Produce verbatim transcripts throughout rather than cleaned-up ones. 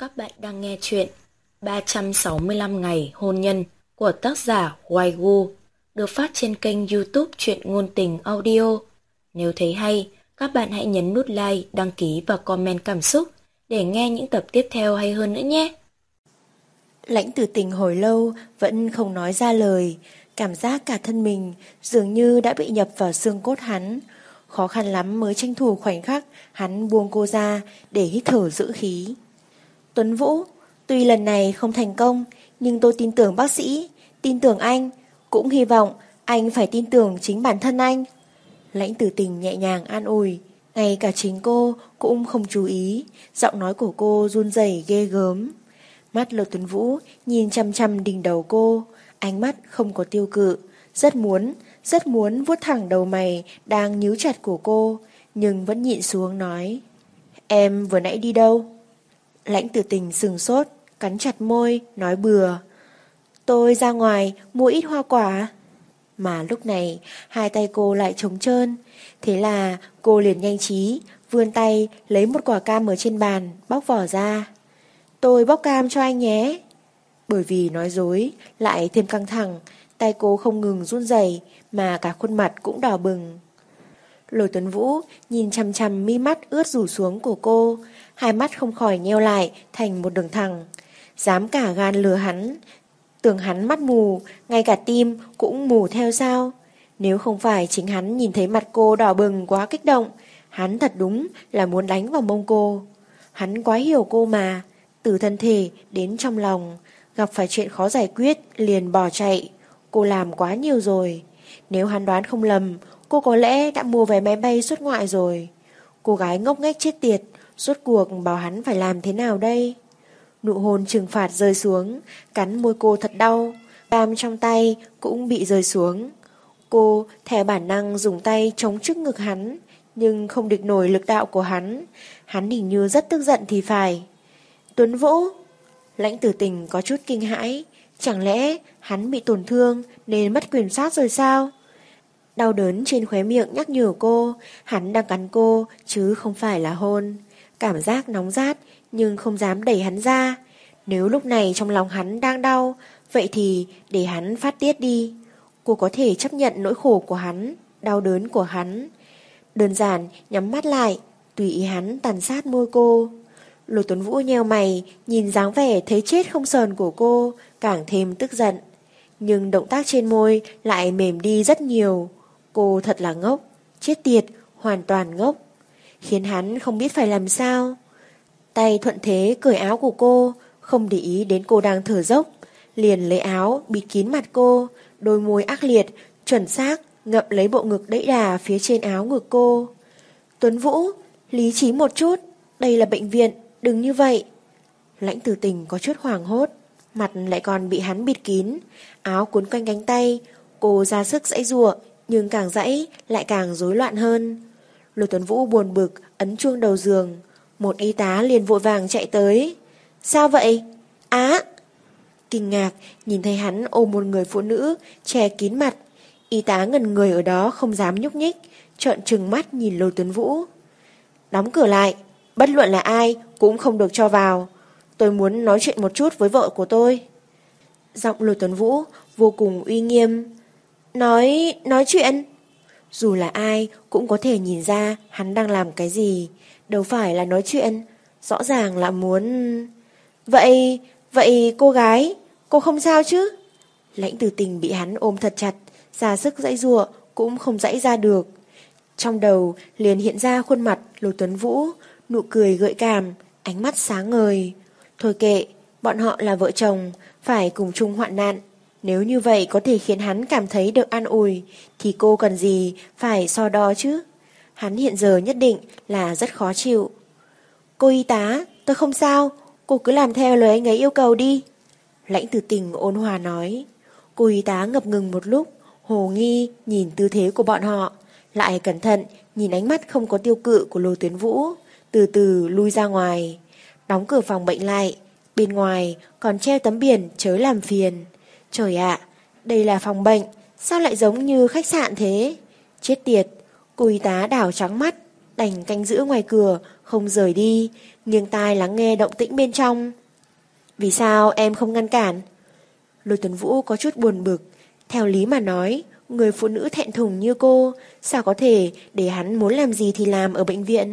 Các bạn đang nghe chuyện ba trăm sáu mươi lăm ngày hôn nhân của tác giả Hoài Gu, được phát trên kênh YouTube Truyện Ngôn Tình Audio. Nếu thấy hay, các bạn hãy nhấn nút like, đăng ký và comment cảm xúc để nghe những tập tiếp theo hay hơn nữa nhé. Lãnh Tử Tình hồi lâu vẫn không nói ra lời, cảm giác cả thân mình dường như đã bị nhập vào xương cốt hắn. Khó khăn lắm mới tranh thủ khoảnh khắc hắn buông cô ra để hít thở giữ khí. Tuấn Vũ, tuy lần này không thành công, nhưng tôi tin tưởng bác sĩ, tin tưởng anh, cũng hy vọng anh phải tin tưởng chính bản thân anh. Lãnh Tử Tình nhẹ nhàng an ủi, ngay cả chính cô cũng không chú ý, giọng nói của cô run rẩy ghê gớm. Mắt Lô Tuấn Vũ nhìn chăm chăm đỉnh đầu cô, ánh mắt không có tiêu cự, rất muốn, rất muốn vuốt thẳng đầu mày đang nhíu chặt của cô, nhưng vẫn nhịn xuống nói, em vừa nãy đi đâu? Lãnh Tử Tình sừng sốt, cắn chặt môi, nói bừa, tôi ra ngoài mua ít hoa quả. Mà lúc này hai tay cô lại trống trơn, thế là cô liền nhanh trí vươn tay lấy một quả cam ở trên bàn, bóc vỏ ra. Tôi bóc cam cho anh nhé. Bởi vì nói dối lại thêm căng thẳng, tay cô không ngừng run rẩy mà cả khuôn mặt cũng đỏ bừng. Lôi Tuấn Vũ nhìn chằm chằm mi mắt ướt rủ xuống của cô, hai mắt không khỏi nheo lại thành một đường thẳng. Dám cả gan lừa hắn, tưởng hắn mắt mù, ngay cả tim cũng mù theo sao? Nếu không phải chính hắn nhìn thấy mặt cô đỏ bừng quá kích động, hắn thật đúng là muốn đánh vào mông cô. Hắn quá hiểu cô mà, từ thân thể đến trong lòng, gặp phải chuyện khó giải quyết liền bỏ chạy. Cô làm quá nhiều rồi. Nếu hắn đoán không lầm, cô có lẽ đã mua vé máy bay xuất ngoại rồi. Cô gái ngốc nghếch chết tiệt, rốt cuộc bảo hắn phải làm thế nào đây? Nụ hôn trừng phạt rơi xuống, cắn môi cô thật đau, cam trong tay cũng bị rơi xuống. Cô theo bản năng dùng tay chống trước ngực hắn, nhưng không địch nổi lực đạo của hắn. Hắn hình như rất tức giận thì phải. Tuấn Vũ! Lãnh Tử Tình có chút kinh hãi, chẳng lẽ hắn bị tổn thương nên mất quyền sát rồi sao? Đau đớn trên khóe miệng nhắc nhở cô, hắn đang cắn cô chứ không phải là hôn. Cảm giác nóng rát nhưng không dám đẩy hắn ra. Nếu lúc này trong lòng hắn đang đau, vậy thì để hắn phát tiết đi. Cô có thể chấp nhận nỗi khổ của hắn, đau đớn của hắn. Đơn giản nhắm mắt lại, tùy ý hắn tàn sát môi cô. Lôi Tuấn Vũ nheo mày, nhìn dáng vẻ thấy chết không sờn của cô, càng thêm tức giận. Nhưng động tác trên môi lại mềm đi rất nhiều. Cô thật là ngốc, chết tiệt, hoàn toàn ngốc, khiến hắn không biết phải làm sao. Tay thuận thế cởi áo của cô, không để ý đến cô đang thở dốc, liền lấy áo bịt kín mặt cô, đôi môi ác liệt, chuẩn xác ngậm lấy bộ ngực đẫy đà phía trên áo ngực cô. Tuấn Vũ, lý trí một chút, đây là bệnh viện, đừng như vậy. Lãnh Tử Tình có chút hoảng hốt, mặt lại còn bị hắn bịt kín, áo cuốn quanh cánh tay, cô ra sức giãy giụa, nhưng càng giãy lại càng rối loạn hơn. Lôi Tuấn Vũ buồn bực ấn chuông đầu giường, một y tá liền vội vàng chạy tới. Sao vậy? Á! Kinh ngạc nhìn thấy hắn ôm một người phụ nữ che kín mặt, y tá ngẩn người ở đó không dám nhúc nhích, trợn trừng mắt nhìn Lôi Tuấn Vũ. Đóng cửa lại, bất luận là ai cũng không được cho vào. Tôi muốn nói chuyện một chút với vợ của tôi. Giọng Lôi Tuấn Vũ vô cùng uy nghiêm. Nói, nói chuyện? Dù là ai cũng có thể nhìn ra hắn đang làm cái gì, đâu phải là nói chuyện, rõ ràng là muốn... Vậy, vậy cô gái, cô không sao chứ? Lãnh Tử Tình bị hắn ôm thật chặt, ra sức giãy giụa cũng không giãy ra được. Trong đầu liền hiện ra khuôn mặt Lôi Tuấn Vũ, nụ cười gợi cảm, ánh mắt sáng ngời. Thôi kệ, bọn họ là vợ chồng, phải cùng chung hoạn nạn. Nếu như vậy có thể khiến hắn cảm thấy được an ủi, thì cô cần gì phải so đo chứ? Hắn hiện giờ nhất định là rất khó chịu. Cô y tá, tôi không sao, cô cứ làm theo lời anh ấy yêu cầu đi. Lãnh Tử Tình ôn hòa nói. Cô y tá ngập ngừng một lúc, hồ nghi nhìn tư thế của bọn họ, lại cẩn thận nhìn ánh mắt không có tiêu cự của Lôi Tuấn Vũ, từ từ lui ra ngoài, đóng cửa phòng bệnh lại. Bên ngoài còn treo tấm biển chớ làm phiền. Trời ạ, đây là phòng bệnh, sao lại giống như khách sạn thế? Chết tiệt, cô y tá đảo trắng mắt. đành canh giữ ngoài cửa, không rời đi, nghiêng tai lắng nghe động tĩnh bên trong. Vì sao em không ngăn cản? Lôi Tuấn Vũ có chút buồn bực. Theo lý mà nói, người phụ nữ thẹn thùng như cô, sao có thể để hắn muốn làm gì thì làm ở bệnh viện?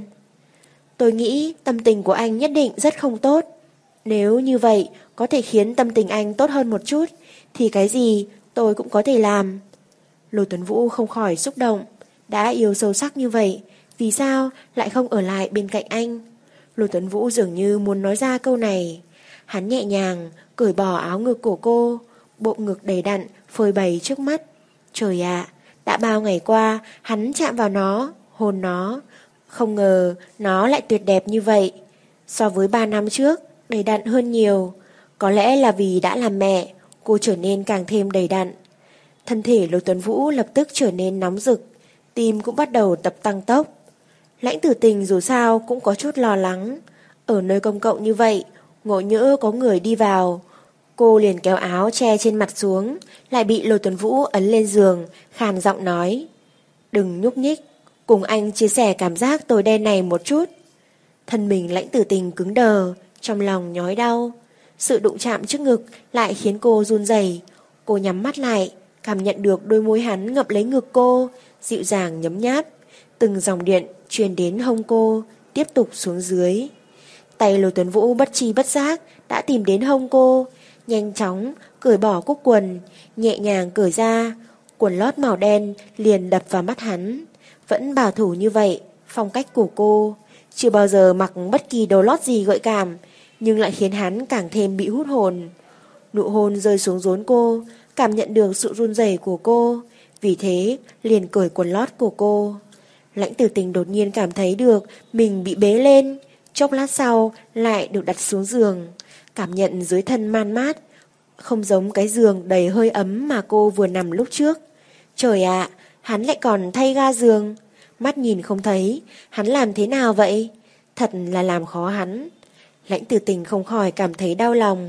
Tôi nghĩ tâm tình của anh nhất định rất không tốt. Nếu như vậy có thể khiến tâm tình anh tốt hơn một chút, thì cái gì tôi cũng có thể làm. Lôi Tuấn Vũ không khỏi xúc động. Đã yêu sâu sắc như vậy, vì sao lại không ở lại bên cạnh anh? Lôi Tuấn Vũ dường như muốn nói ra câu này. Hắn nhẹ nhàng cởi bỏ áo ngực của cô, bộ ngực đầy đặn phơi bày trước mắt. Trời ạ, đã bao ngày qua hắn chạm vào nó, hôn nó, không ngờ nó lại tuyệt đẹp như vậy. So với ba năm trước, đầy đặn hơn nhiều. Có lẽ là vì đã làm mẹ, cô trở nên càng thêm đầy đặn. Thân thể Lôi Tuấn Vũ lập tức trở nên nóng rực, tim cũng bắt đầu tập tăng tốc. Lãnh Tử Tình dù sao cũng có chút lo lắng. Ở nơi công cộng như vậy, ngộ nhỡ có người đi vào, cô liền kéo áo che trên mặt xuống, lại bị Lôi Tuấn Vũ ấn lên giường, khàn giọng nói: Đừng nhúc nhích, cùng anh chia sẻ cảm giác tồi đen này một chút. Thân mình Lãnh Tử Tình cứng đờ, trong lòng nhói đau. Sự đụng chạm trước ngực lại khiến cô run rẩy. Cô nhắm mắt lại, cảm nhận được đôi môi hắn ngậm lấy ngực cô, dịu dàng nhấm nháp. Từng dòng điện truyền đến hông cô, tiếp tục xuống dưới. Tay Lôi Tuấn Vũ bất tri bất giác đã tìm đến hông cô, nhanh chóng cởi bỏ cúc quần, nhẹ nhàng cởi ra. Quần lót màu đen liền đập vào mắt hắn. Vẫn bảo thủ như vậy, phong cách của cô. Chưa bao giờ mặc bất kỳ đồ lót gì gợi cảm, nhưng lại khiến hắn càng thêm bị hút hồn. Nụ hôn rơi xuống rốn cô, cảm nhận được sự run rẩy của cô, vì thế liền cởi quần lót của cô. Lãnh Tử Tình đột nhiên cảm thấy được mình bị bế lên, chốc lát sau lại được đặt xuống giường, cảm nhận dưới thân man mát, không giống cái giường đầy hơi ấm mà cô vừa nằm lúc trước. Trời ạ, hắn lại còn thay ga giường, mắt nhìn không thấy, hắn làm thế nào vậy? Thật là làm khó hắn. Lãnh Tử Tình không khỏi cảm thấy đau lòng.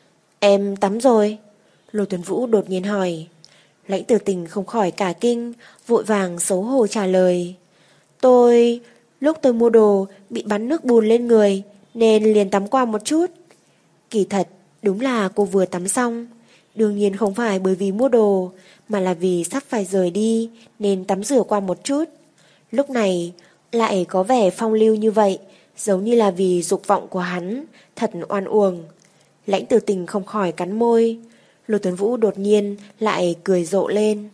Em tắm rồi? Lôi Tuấn Vũ đột nhiên hỏi. Lãnh Tử Tình không khỏi cả kinh, vội vàng xấu hổ trả lời. Tôi... lúc tôi mua đồ bị bắn nước bùn lên người, nên liền tắm qua một chút. Kỳ thật, đúng là cô vừa tắm xong. Đương nhiên không phải bởi vì mua đồ, mà là vì sắp phải rời đi, nên tắm rửa qua một chút. Lúc này, lại có vẻ phong lưu như vậy, giống như là vì dục vọng của hắn, thật oan uổng. Lãnh Tử Tình không khỏi cắn môi. Lôi Tuấn Vũ đột nhiên lại cười rộ lên.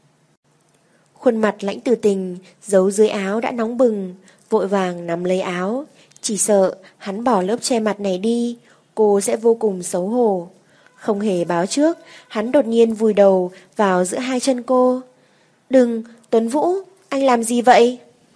Khuôn mặt Lãnh Tử Tình giấu dưới áo đã nóng bừng, vội vàng nắm lấy áo. Chỉ sợ hắn bỏ lớp che mặt này đi, cô sẽ vô cùng xấu hổ. Không hề báo trước, hắn đột nhiên vùi đầu vào giữa hai chân cô. Đừng, Tuấn Vũ, anh làm gì vậy?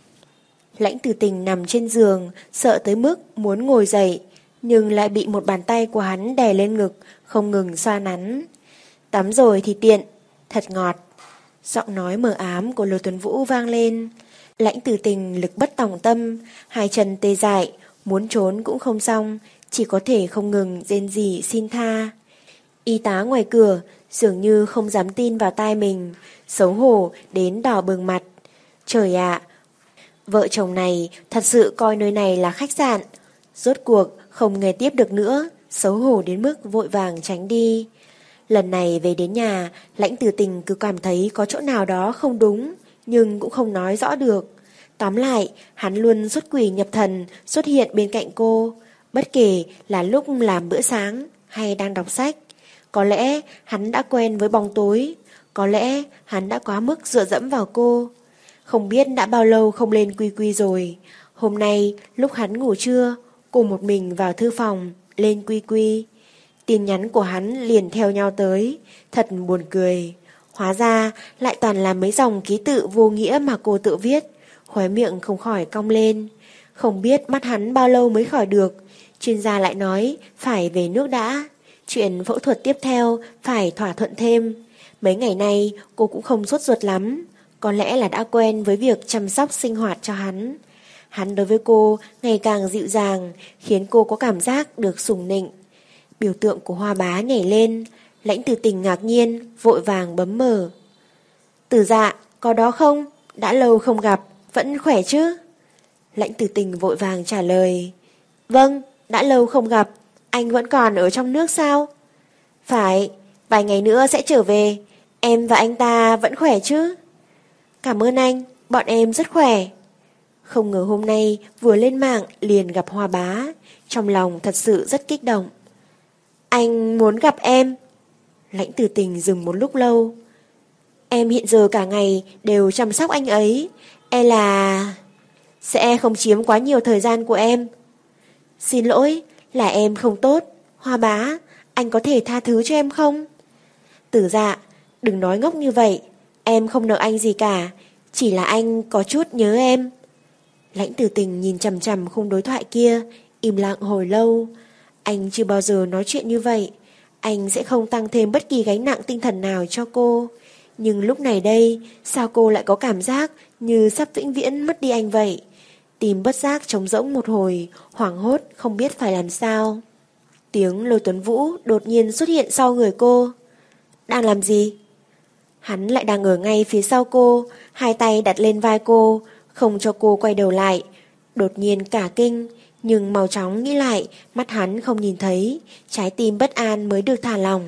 Lãnh Tử Tình nằm trên giường, sợ tới mức muốn ngồi dậy, nhưng lại bị một bàn tay của hắn đè lên ngực, không ngừng xoa nắn. Tắm rồi thì tiện, thật ngọt. Giọng nói mờ ám của Lôi Tuấn Vũ vang lên. Lãnh Tử Tình lực bất tòng tâm, hai chân tê dại, muốn trốn cũng không xong, chỉ có thể không ngừng rên rỉ xin tha. Y tá ngoài cửa dường như không dám tin vào tai mình, xấu hổ đến đỏ bừng mặt. Trời ạ, vợ chồng này thật sự coi nơi này là khách sạn. Rốt cuộc không nghe tiếp được nữa, xấu hổ đến mức vội vàng tránh đi. Lần này về đến nhà, Lãnh Tử Tình cứ cảm thấy có chỗ nào đó không đúng, nhưng cũng không nói rõ được. Tóm lại, hắn luôn xuất quỷ nhập thần xuất hiện bên cạnh cô, bất kể là lúc làm bữa sáng hay đang đọc sách. Có lẽ hắn đã quen với bóng tối, có lẽ hắn đã quá mức dựa dẫm vào cô. Không biết đã bao lâu không lên quy quy rồi. Hôm nay lúc hắn ngủ trưa, cô một mình vào thư phòng lên quy quy. Tin nhắn của hắn liền theo nhau tới, thật buồn cười. Hóa ra lại toàn là mấy dòng ký tự vô nghĩa mà cô tự viết. Khóe miệng không khỏi cong lên. Không biết mắt hắn bao lâu mới khỏi được. Chuyên gia lại nói phải về nước đã. Chuyện phẫu thuật tiếp theo phải thỏa thuận thêm. Mấy ngày nay cô cũng không sốt ruột lắm. Có lẽ là đã quen với việc chăm sóc sinh hoạt cho hắn. Hắn đối với cô ngày càng dịu dàng, khiến cô có cảm giác được sủng nịnh. Biểu tượng của Hoa Bá nhảy lên. Lãnh Tử Tình ngạc nhiên, vội vàng bấm mở. Tử Dạ, có đó không? Đã lâu không gặp, vẫn khỏe chứ? Lãnh Tử Tình vội vàng trả lời. Vâng, đã lâu không gặp, anh vẫn còn ở trong nước sao? Phải, vài ngày nữa sẽ trở về. Em và anh ta vẫn khỏe chứ? Cảm ơn anh, bọn em rất khỏe. Không ngờ hôm nay vừa lên mạng liền gặp Hoa Bá, trong lòng thật sự rất kích động. Anh muốn gặp em. Lãnh Tử Tình dừng một lúc lâu. Em hiện giờ cả ngày đều chăm sóc anh ấy, e là sẽ không chiếm quá nhiều thời gian của em. Xin lỗi, là em không tốt. Hoa Bá, anh có thể tha thứ cho em không? Tử Dạ, đừng nói ngốc như vậy. Em không nợ anh gì cả, chỉ là anh có chút nhớ em. Lãnh Tử Tình nhìn chằm chằm khung đối thoại kia, im lặng hồi lâu. Anh chưa bao giờ nói chuyện như vậy. Anh sẽ không tăng thêm bất kỳ gánh nặng tinh thần nào cho cô. Nhưng lúc này đây, sao cô lại có cảm giác như sắp vĩnh viễn mất đi anh vậy? Tim bất giác trống rỗng một hồi, hoảng hốt không biết phải làm sao. Tiếng Lôi Tuấn Vũ đột nhiên xuất hiện sau người cô. Đang làm gì? Hắn lại đang ở ngay phía sau cô, hai tay đặt lên vai cô, không cho cô quay đầu lại. Đột nhiên cả kinh, nhưng mau chóng nghĩ lại, mắt hắn không nhìn thấy, trái tim bất an mới được thả lòng.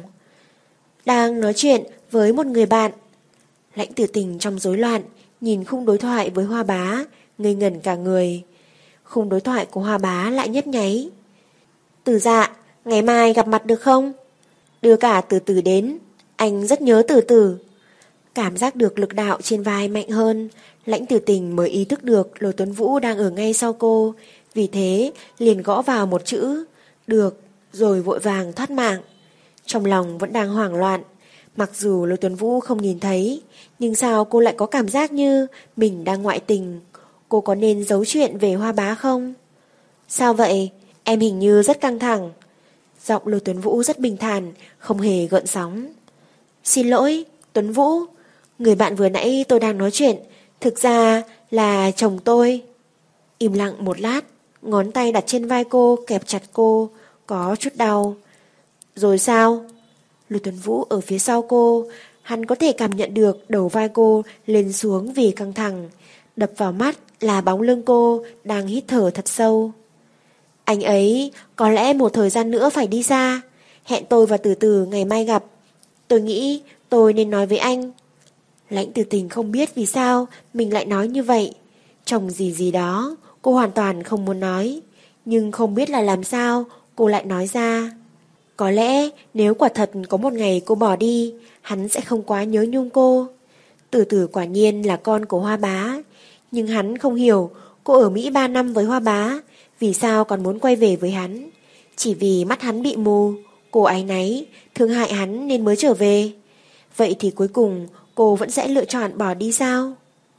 Đang nói chuyện với một người bạn. Lãnh Tử Tình trong rối loạn, nhìn khung đối thoại với Hoa Bá, ngây ngẩn cả người. Khung đối thoại của Hoa Bá lại nhấp nháy. Tử Dạ, ngày mai gặp mặt được không? Đưa cả Từ Từ đến, anh rất nhớ Từ Từ. Cảm giác được lực đạo trên vai mạnh hơn, Lãnh Tử Tình mới ý thức được Lôi Tuấn Vũ đang ở ngay sau cô, vì thế liền gõ vào một chữ được, rồi vội vàng thoát mạng. Trong lòng vẫn đang hoảng loạn. Mặc dù Lôi Tuấn Vũ không nhìn thấy, nhưng sao cô lại có cảm giác như mình đang ngoại tình? Cô có nên giấu chuyện về Hoa Bá không? Sao vậy? Em hình như rất căng thẳng. Giọng Lôi Tuấn Vũ rất bình thản, không hề gợn sóng. Xin lỗi, Tuấn Vũ. Người bạn vừa nãy tôi đang nói chuyện, thực ra là chồng tôi. Im lặng một lát, ngón tay đặt trên vai cô kẹp chặt cô, có chút đau. Rồi sao? Lôi Tuấn Vũ ở phía sau cô, hắn có thể cảm nhận được đầu vai cô lên xuống vì căng thẳng. Đập vào mắt là bóng lưng cô đang hít thở thật sâu. Anh ấy có lẽ một thời gian nữa phải đi xa. Hẹn tôi và Từ Từ ngày mai gặp. Tôi nghĩ tôi nên nói với anh. Lãnh Tử Tình không biết vì sao mình lại nói như vậy. Trong gì gì đó cô hoàn toàn không muốn nói, nhưng không biết là làm sao cô lại nói ra. Có lẽ nếu quả thật có một ngày cô bỏ đi, hắn sẽ không quá nhớ nhung cô. Từ Từ quả nhiên là con của Hoa Bá, nhưng hắn không hiểu cô ở Mỹ ba năm với Hoa Bá, vì sao còn muốn quay về với hắn. Chỉ vì mắt hắn bị mù, cô áy náy, thương hại hắn nên mới trở về. Vậy thì cuối cùng cô vẫn sẽ lựa chọn bỏ đi sao?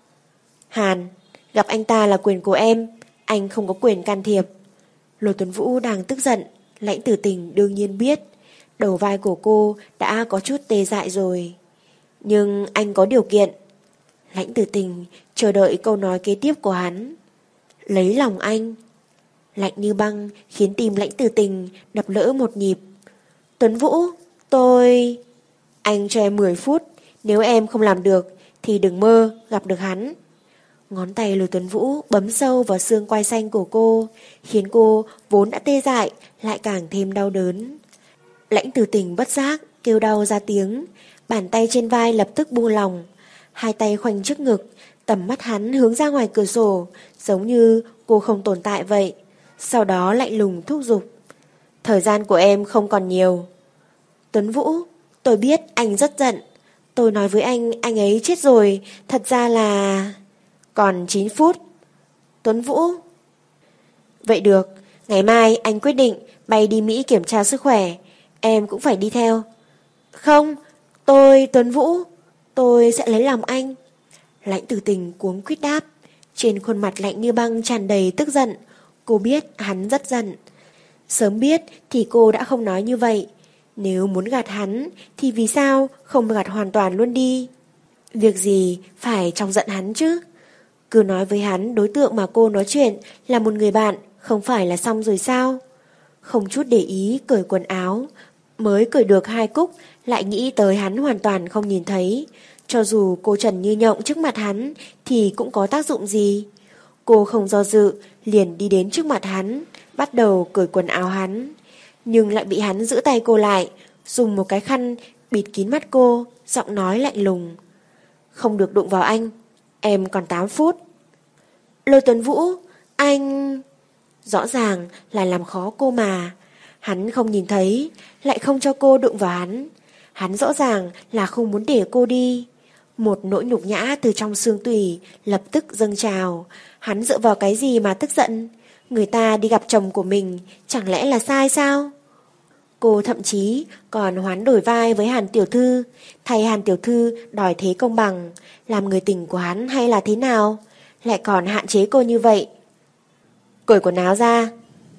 Hàn, gặp anh ta là quyền của em, anh không có quyền can thiệp. Lôi Tuấn Vũ đang tức giận, Lãnh Tử Tình đương nhiên biết. Đầu vai của cô đã có chút tê dại rồi. Nhưng anh có điều kiện. Lãnh Tử Tình chờ đợi câu nói kế tiếp của hắn. Lấy lòng anh. Lạnh như băng khiến tim Lãnh Tử Tình đập lỡ một nhịp. Tuấn Vũ, tôi... Anh cho em mười phút, nếu em không làm được thì đừng mơ gặp được hắn. Ngón tay Lôi Tuấn Vũ bấm sâu vào xương quai xanh của cô, khiến cô vốn đã tê dại lại càng thêm đau đớn. Lãnh Tử Tình bất giác kêu đau ra tiếng, bàn tay trên vai lập tức buông lỏng, hai tay khoanh trước ngực, tầm mắt hắn hướng ra ngoài cửa sổ, giống như cô không tồn tại vậy. Sau đó lạnh lùng thúc giục. Thời gian của em không còn nhiều. Tuấn Vũ, tôi biết anh rất giận. Tôi nói với anh, anh ấy chết rồi, thật ra là... Còn chín phút. Tuấn Vũ. Vậy được, ngày mai anh quyết định bay đi Mỹ kiểm tra sức khỏe. Em cũng phải đi theo. Không, tôi, Tuấn Vũ, tôi sẽ lấy lòng anh. Lãnh Tử Tình cuống quýt đáp. Trên khuôn mặt lạnh như băng tràn đầy tức giận. Cô biết hắn rất giận. Sớm biết thì cô đã không nói như vậy. Nếu muốn gạt hắn thì vì sao không gạt hoàn toàn luôn đi? Việc gì phải trong giận hắn chứ? Cứ nói với hắn đối tượng mà cô nói chuyện là một người bạn, không phải là xong rồi sao? Không chút để ý cởi quần áo, mới cởi được hai cúc lại nghĩ tới hắn hoàn toàn không nhìn thấy. Cho dù cô trần như nhộng trước mặt hắn thì cũng có tác dụng gì? Cô không do dự, liền đi đến trước mặt hắn, bắt đầu cởi quần áo hắn. Nhưng lại bị hắn giữ tay cô lại, dùng một cái khăn bịt kín mắt cô, giọng nói lạnh lùng. Không được đụng vào anh, em còn tám phút. Lôi Tuấn Vũ, anh... Rõ ràng là làm khó cô mà. Hắn không nhìn thấy, lại không cho cô đụng vào hắn. Hắn rõ ràng là không muốn để cô đi. Một nỗi nhục nhã từ trong xương tủy lập tức dâng trào. Hắn dựa vào cái gì mà tức giận? Người ta đi gặp chồng của mình, chẳng lẽ là sai sao? Cô thậm chí còn hoán đổi vai với Hàn tiểu thư, thay Hàn tiểu thư đòi thế công bằng. Làm người tình của hắn hay là thế nào? Lại còn hạn chế cô như vậy. Cởi quần áo ra.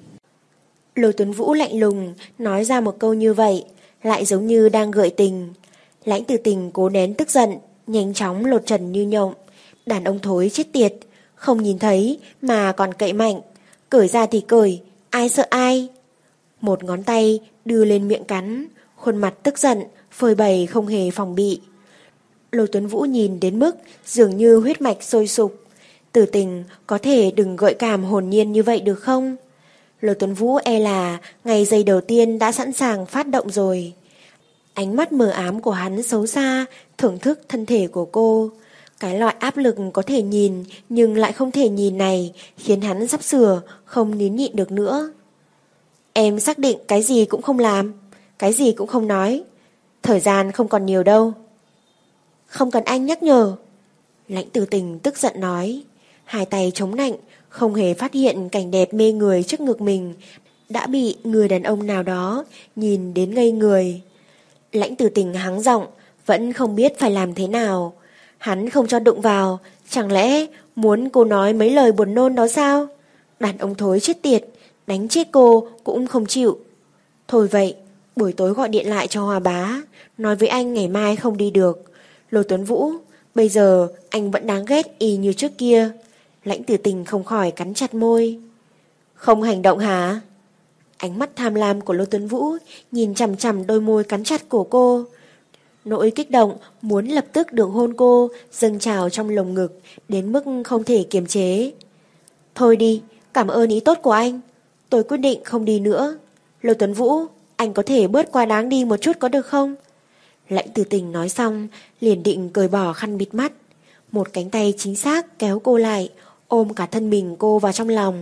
Lôi Tuấn Vũ lạnh lùng nói ra một câu như vậy, lại giống như đang gợi tình. Lãnh Tử Tình cố nén tức giận, nhanh chóng lột trần như nhộng. Đàn ông thối chết tiệt, không nhìn thấy mà còn cậy mạnh. Cởi ra thì cởi, ai sợ ai. Một ngón tay đưa lên miệng cắn, khuôn mặt tức giận, phơi bày không hề phòng bị. Lôi Tuấn Vũ nhìn đến mức dường như huyết mạch sôi sục. Tử Tình có thể đừng gợi cảm hồn nhiên như vậy được không? Lôi Tuấn Vũ e là ngày giây đầu tiên đã sẵn sàng phát động rồi. Ánh mắt mờ ám của hắn xấu xa, thưởng thức thân thể của cô. Cái loại áp lực có thể nhìn nhưng lại không thể nhìn này khiến hắn sắp sửa không nín nhịn được nữa. Em xác định cái gì cũng không làm, cái gì cũng không nói. Thời gian không còn nhiều đâu. Không cần anh nhắc nhở. Lãnh Tử Tình tức giận nói. Hai tay chống nạnh, không hề phát hiện cảnh đẹp mê người trước ngực mình đã bị người đàn ông nào đó nhìn đến ngây người. Lãnh Tử Tình hắng giọng, vẫn không biết phải làm thế nào. Hắn không cho đụng vào, chẳng lẽ muốn cô nói mấy lời buồn nôn đó sao? Đàn ông thối chết tiệt, đánh chết cô cũng không chịu. Thôi vậy, buổi tối gọi điện lại cho Hòa Bá, nói với anh ngày mai không đi được. Lôi Tuấn Vũ, bây giờ anh vẫn đáng ghét y như trước kia. Lãnh Tử Tình không khỏi cắn chặt môi. Không hành động hả? Ánh mắt tham lam của Lôi Tuấn Vũ nhìn chằm chằm đôi môi cắn chặt của cô. Nỗi kích động muốn lập tức được hôn cô dâng trào trong lồng ngực đến mức không thể kiềm chế. Thôi đi, cảm ơn ý tốt của anh. Tôi quyết định không đi nữa. Lôi Tuấn Vũ, anh có thể bớt quá đáng đi một chút có được không? Lãnh Tử Tình nói xong liền định cởi bỏ khăn bịt mắt. Một cánh tay chính xác kéo cô lại, ôm cả thân mình cô vào trong lòng.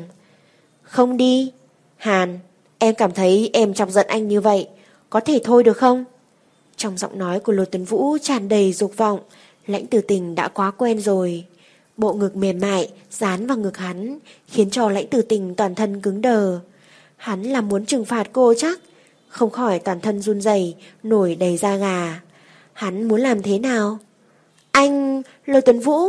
Không đi. Hàn, em cảm thấy em chọc giận anh như vậy, có thể thôi được không? Trong giọng nói của Lôi Tuấn Vũ tràn đầy dục vọng. Lãnh Tử Tình đã quá quen rồi. Bộ ngực mềm mại dán vào ngực hắn khiến cho Lãnh Tử Tình toàn thân cứng đờ. Hắn là muốn trừng phạt cô chắc. Không khỏi toàn thân run rẩy, nổi đầy da gà. Hắn muốn làm thế nào? Anh... Lôi Tuấn Vũ.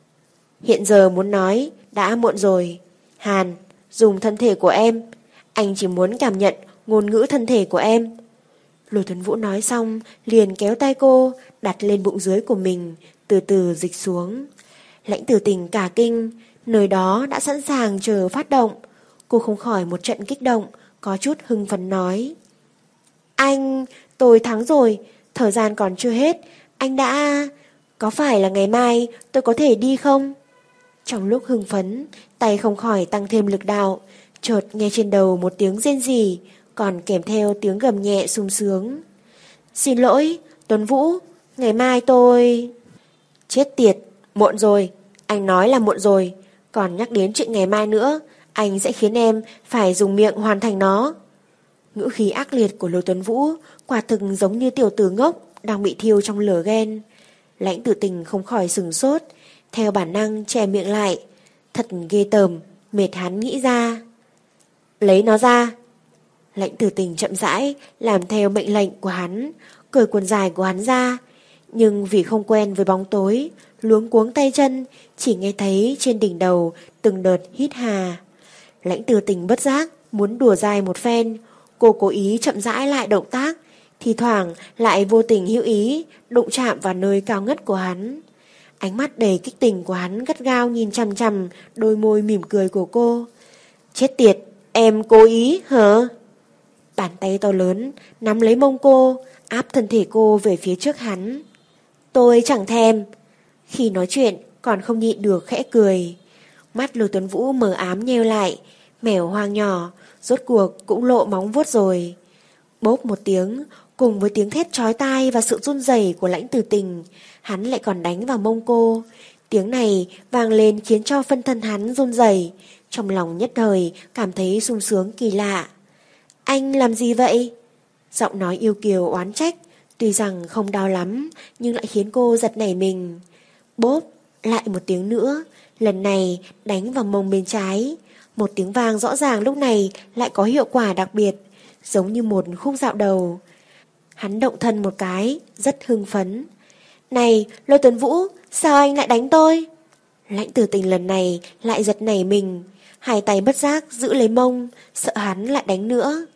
Hiện giờ muốn nói đã muộn rồi. Hàn, dùng thân thể của em. Anh chỉ muốn cảm nhận ngôn ngữ thân thể của em. Lôi Tuấn Vũ nói xong liền kéo tay cô đặt lên bụng dưới của mình, từ từ dịch xuống. Lãnh Tử Tình cả kinh, nơi đó đã sẵn sàng chờ phát động. Cô không khỏi một trận kích động, có chút hưng phấn nói. Anh, tôi thắng rồi, thời gian còn chưa hết, anh đã... Có phải là ngày mai tôi có thể đi không? Trong lúc hưng phấn, tay không khỏi tăng thêm lực đạo, chợt nghe trên đầu một tiếng rên rỉ, còn kèm theo tiếng gầm nhẹ sung sướng. Xin lỗi, Tuấn Vũ, ngày mai tôi... Chết tiệt, muộn rồi, anh nói là muộn rồi, còn nhắc đến chuyện ngày mai nữa, anh sẽ khiến em phải dùng miệng hoàn thành nó. Ngữ khí ác liệt của Lôi Tuấn Vũ quả thực giống như tiểu tử ngốc đang bị thiêu trong lửa ghen. Lãnh Tử Tình không khỏi sửng sốt, theo bản năng che miệng lại. Thật ghê tởm, mệt hắn nghĩ ra. Lấy nó ra. Lãnh Tử Tình chậm rãi làm theo mệnh lệnh của hắn, cởi quần dài của hắn ra. Nhưng vì không quen với bóng tối, luống cuống tay chân, chỉ nghe thấy trên đỉnh đầu từng đợt hít hà. Lãnh Tử Tình bất giác muốn đùa dai một phen. Cô cố ý chậm rãi lại động tác, thì thoảng lại vô tình hữu ý đụng chạm vào nơi cao ngất của hắn. Ánh mắt đầy kích tình của hắn gắt gao nhìn chằm chằm đôi môi mỉm cười của cô. Chết tiệt, em cố ý hả? Bàn tay to lớn nắm lấy mông cô, áp thân thể cô về phía trước hắn. Tôi chẳng thèm. Khi nói chuyện còn không nhịn được khẽ cười. Mắt Lô Tuấn Vũ mờ ám nheo lại, mèo hoang nhỏ, rốt cuộc cũng lộ móng vuốt rồi. Bốp một tiếng, cùng với tiếng thét chói tai và sự run rẩy của Lãnh Tử Tình, hắn lại còn đánh vào mông cô. Tiếng này vang lên khiến cho phân thân hắn run rẩy, trong lòng nhất thời cảm thấy sung sướng kỳ lạ. Anh làm gì vậy? Giọng nói yêu kiều oán trách, tuy rằng không đau lắm, nhưng lại khiến cô giật nảy mình. Bốp, lại một tiếng nữa, lần này đánh vào mông bên trái. Một tiếng vang rõ ràng lúc này lại có hiệu quả đặc biệt, giống như một khúc dạo đầu. Hắn động thân một cái, rất hưng phấn. Này, Lôi Tuấn Vũ, sao anh lại đánh tôi? Lãnh Tử Tình lần này lại giật nảy mình, hai tay bất giác giữ lấy mông, sợ hắn lại đánh nữa.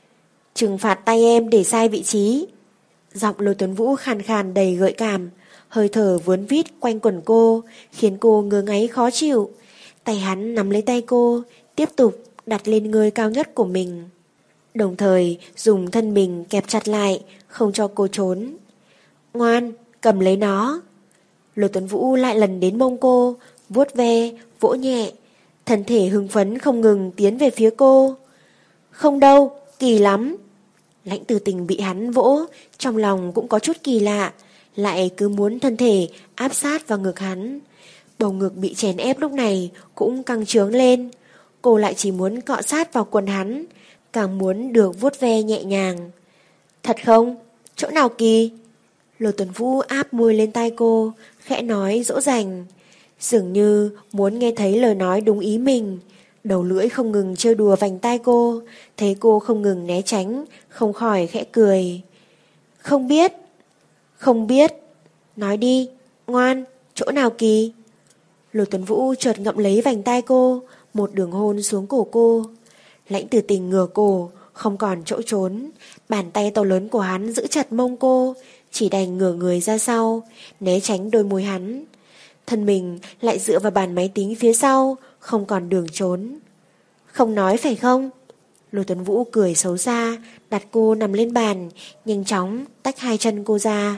Trừng phạt tay em để sai vị trí. Giọng Lôi Tuấn Vũ khàn khàn đầy gợi cảm, hơi thở vướn vít quanh quần cô, khiến cô ngứa ngáy khó chịu. Tay hắn nắm lấy tay cô, tiếp tục đặt lên người cao nhất của mình, đồng thời dùng thân mình kẹp chặt lại, không cho cô trốn. Ngoan, cầm lấy nó. Lôi Tuấn Vũ lại lần đến mông cô, vuốt ve, vỗ nhẹ, thân thể hưng phấn không ngừng tiến về phía cô. Không đâu, kỳ lắm. Lãnh Tử Tình bị hắn vỗ, trong lòng cũng có chút kỳ lạ, lại cứ muốn thân thể áp sát vào ngực hắn. Bầu ngực bị chèn ép lúc này cũng căng trướng lên. Cô lại chỉ muốn cọ sát vào quần hắn, càng muốn được vuốt ve nhẹ nhàng. Thật không? Chỗ nào kỳ? Lô Tuấn Vũ áp môi lên tai cô, khẽ nói dỗ dành, dường như muốn nghe thấy lời nói đúng ý mình. Đầu lưỡi không ngừng trêu đùa vành tai cô, thấy cô không ngừng né tránh, không khỏi khẽ cười. Không biết. Không biết. Nói đi, ngoan, chỗ nào kỳ? Lô Tuấn Vũ chợt ngậm lấy vành tai cô, một đường hôn xuống cổ cô. Lãnh Tử Tình ngửa cổ, không còn chỗ trốn. Bàn tay to lớn của hắn giữ chặt mông cô, chỉ đành ngửa người ra sau, né tránh đôi môi hắn. Thân mình lại dựa vào bàn máy tính phía sau, không còn đường trốn. Không nói phải không? Lô Tuấn Vũ cười xấu xa, đặt cô nằm lên bàn, nhanh chóng tách hai chân cô ra.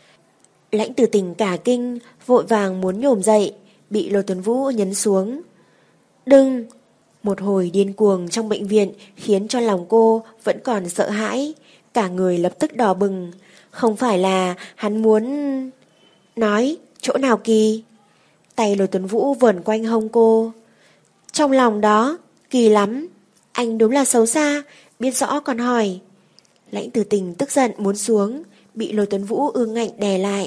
Lãnh Tử Tình cả kinh, vội vàng muốn nhổm dậy, bị Lô Tuấn Vũ nhấn xuống. Đừng! Một hồi điên cuồng trong bệnh viện khiến cho lòng cô vẫn còn sợ hãi, cả người lập tức đỏ bừng. Không phải là hắn muốn... Nói, chỗ nào kỳ? Tay Lô Tuấn Vũ vờn quanh hông cô. Trong lòng đó, kỳ lắm. Anh đúng là xấu xa, biết rõ còn hỏi. Lãnh Tử Tình tức giận muốn xuống, bị Lô Tuấn Vũ ương ngạnh đè lại.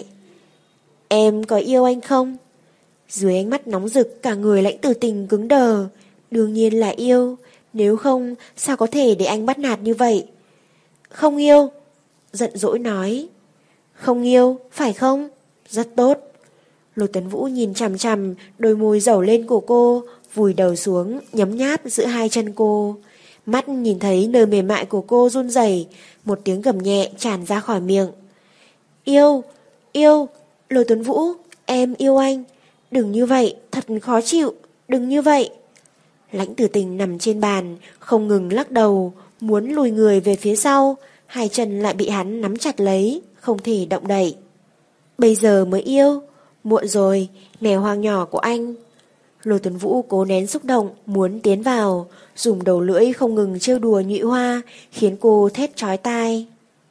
Em có yêu anh không? Dưới ánh mắt nóng rực, cả người Lãnh Tử Tình cứng đờ. Đương nhiên là yêu, nếu không sao có thể để anh bắt nạt như vậy? Không yêu. Giận dỗi nói. Không yêu, phải không? Rất tốt. Lô Tuấn Vũ nhìn chằm chằm, đôi môi dầu lên của cô, vùi đầu xuống, nhấm nháp giữa hai chân cô. Mắt nhìn thấy nơi mềm mại của cô run rẩy, một tiếng gầm nhẹ tràn ra khỏi miệng. Yêu, yêu, Lô Tuấn Vũ, em yêu anh. Đừng như vậy, thật khó chịu, đừng như vậy. Lãnh Tử Tình nằm trên bàn, không ngừng lắc đầu, muốn lùi người về phía sau, hai chân lại bị hắn nắm chặt lấy, không thể động đậy. Bây giờ mới yêu, muộn rồi, mèo hoang nhỏ của anh. Lô Tuấn Vũ cố nén xúc động, muốn tiến vào, dùng đầu lưỡi không ngừng trêu đùa Nhụy Hoa, khiến cô thét chói tai.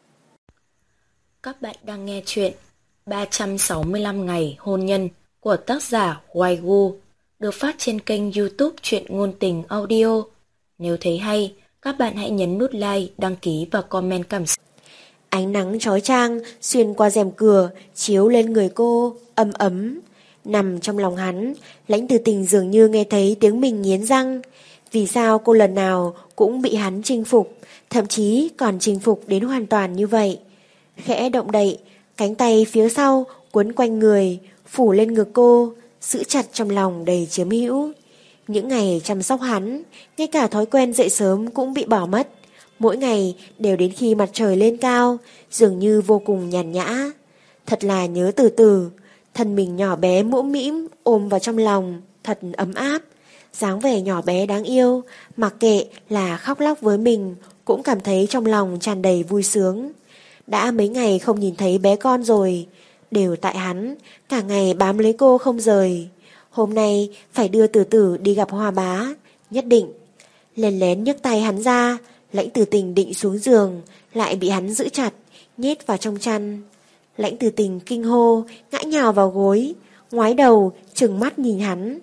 Các bạn đang nghe chuyện ba trăm sáu mươi lăm ngày hôn nhân của tác giả Hoài Gu, được phát trên kênh YouTube Truyện Ngôn Tình Audio. Nếu thấy hay, các bạn hãy nhấn nút like, đăng ký và comment cảm xúc. Ánh nắng chói chang xuyên qua rèm cửa, chiếu lên người cô, ấm ấm. Nằm trong lòng hắn, Lãnh Tử Tình dường như nghe thấy tiếng mình nghiến răng. Vì sao cô lần nào cũng bị hắn chinh phục, thậm chí còn chinh phục đến hoàn toàn như vậy? Khẽ động đậy, cánh tay phía sau quấn quanh người, phủ lên ngực cô, giữ chặt trong lòng đầy chiếm hữu. Những ngày chăm sóc hắn, ngay cả thói quen dậy sớm cũng bị bỏ mất. Mỗi ngày đều đến khi mặt trời lên cao, dường như vô cùng nhàn nhã. Thật là nhớ từ từ, thân mình nhỏ bé mũm mĩm ôm vào trong lòng, thật ấm áp. Dáng vẻ nhỏ bé đáng yêu, mặc kệ là khóc lóc với mình, cũng cảm thấy trong lòng tràn đầy vui sướng. Đã mấy ngày không nhìn thấy bé con rồi, đều tại hắn, cả ngày bám lấy cô không rời. Hôm nay phải đưa Tử Tử đi gặp Hoa Bá, nhất định. Lén lén nhấc tay hắn ra, Lãnh Tử Tình định xuống giường, lại bị hắn giữ chặt, nhét vào trong chăn. Lãnh Tử Tình kinh hô, ngã nhào vào gối, ngoái đầu, trừng mắt nhìn hắn.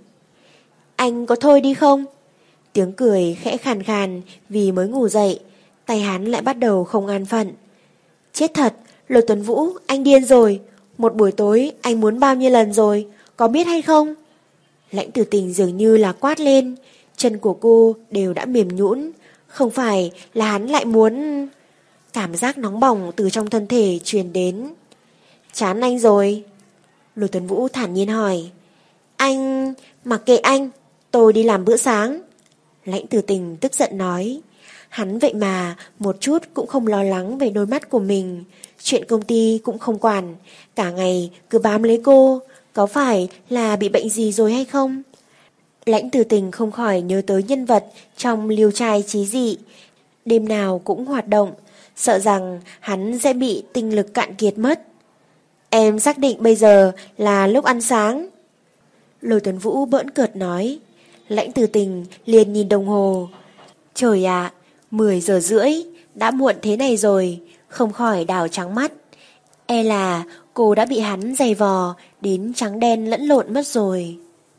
Anh có thôi đi không? Tiếng cười khẽ khàn khàn vì mới ngủ dậy, tay hắn lại bắt đầu không an phận. Chết thật, Lôi Tuấn Vũ, anh điên rồi. Một buổi tối anh muốn bao nhiêu lần rồi, có biết hay không? Lãnh Tử Tình dường như là quát lên, chân của cô đều đã mềm nhũn. Không phải là hắn lại muốn... Cảm giác nóng bỏng từ trong thân thể truyền đến. Chán anh rồi. Lôi Tuấn Vũ thản nhiên hỏi. Anh... mặc kệ anh, tôi đi làm bữa sáng. Lãnh Tử Tình tức giận nói. Hắn vậy mà một chút cũng không lo lắng về đôi mắt của mình. Chuyện công ty cũng không quản, cả ngày cứ bám lấy cô. Có phải là bị bệnh gì rồi hay không? Lãnh Tử Tình không khỏi nhớ tới nhân vật trong Liêu Trai Chí Dị, đêm nào cũng hoạt động, sợ rằng hắn sẽ bị tinh lực cạn kiệt mất. Em xác định bây giờ là lúc ăn sáng. Lôi Tuấn Vũ bỡn cợt nói. Lãnh Tử Tình liền nhìn đồng hồ. Trời ạ, à, mười giờ rưỡi, đã muộn thế này rồi, không khỏi đảo trắng mắt. E là cô đã bị hắn giày vò đến trắng đen lẫn lộn mất rồi.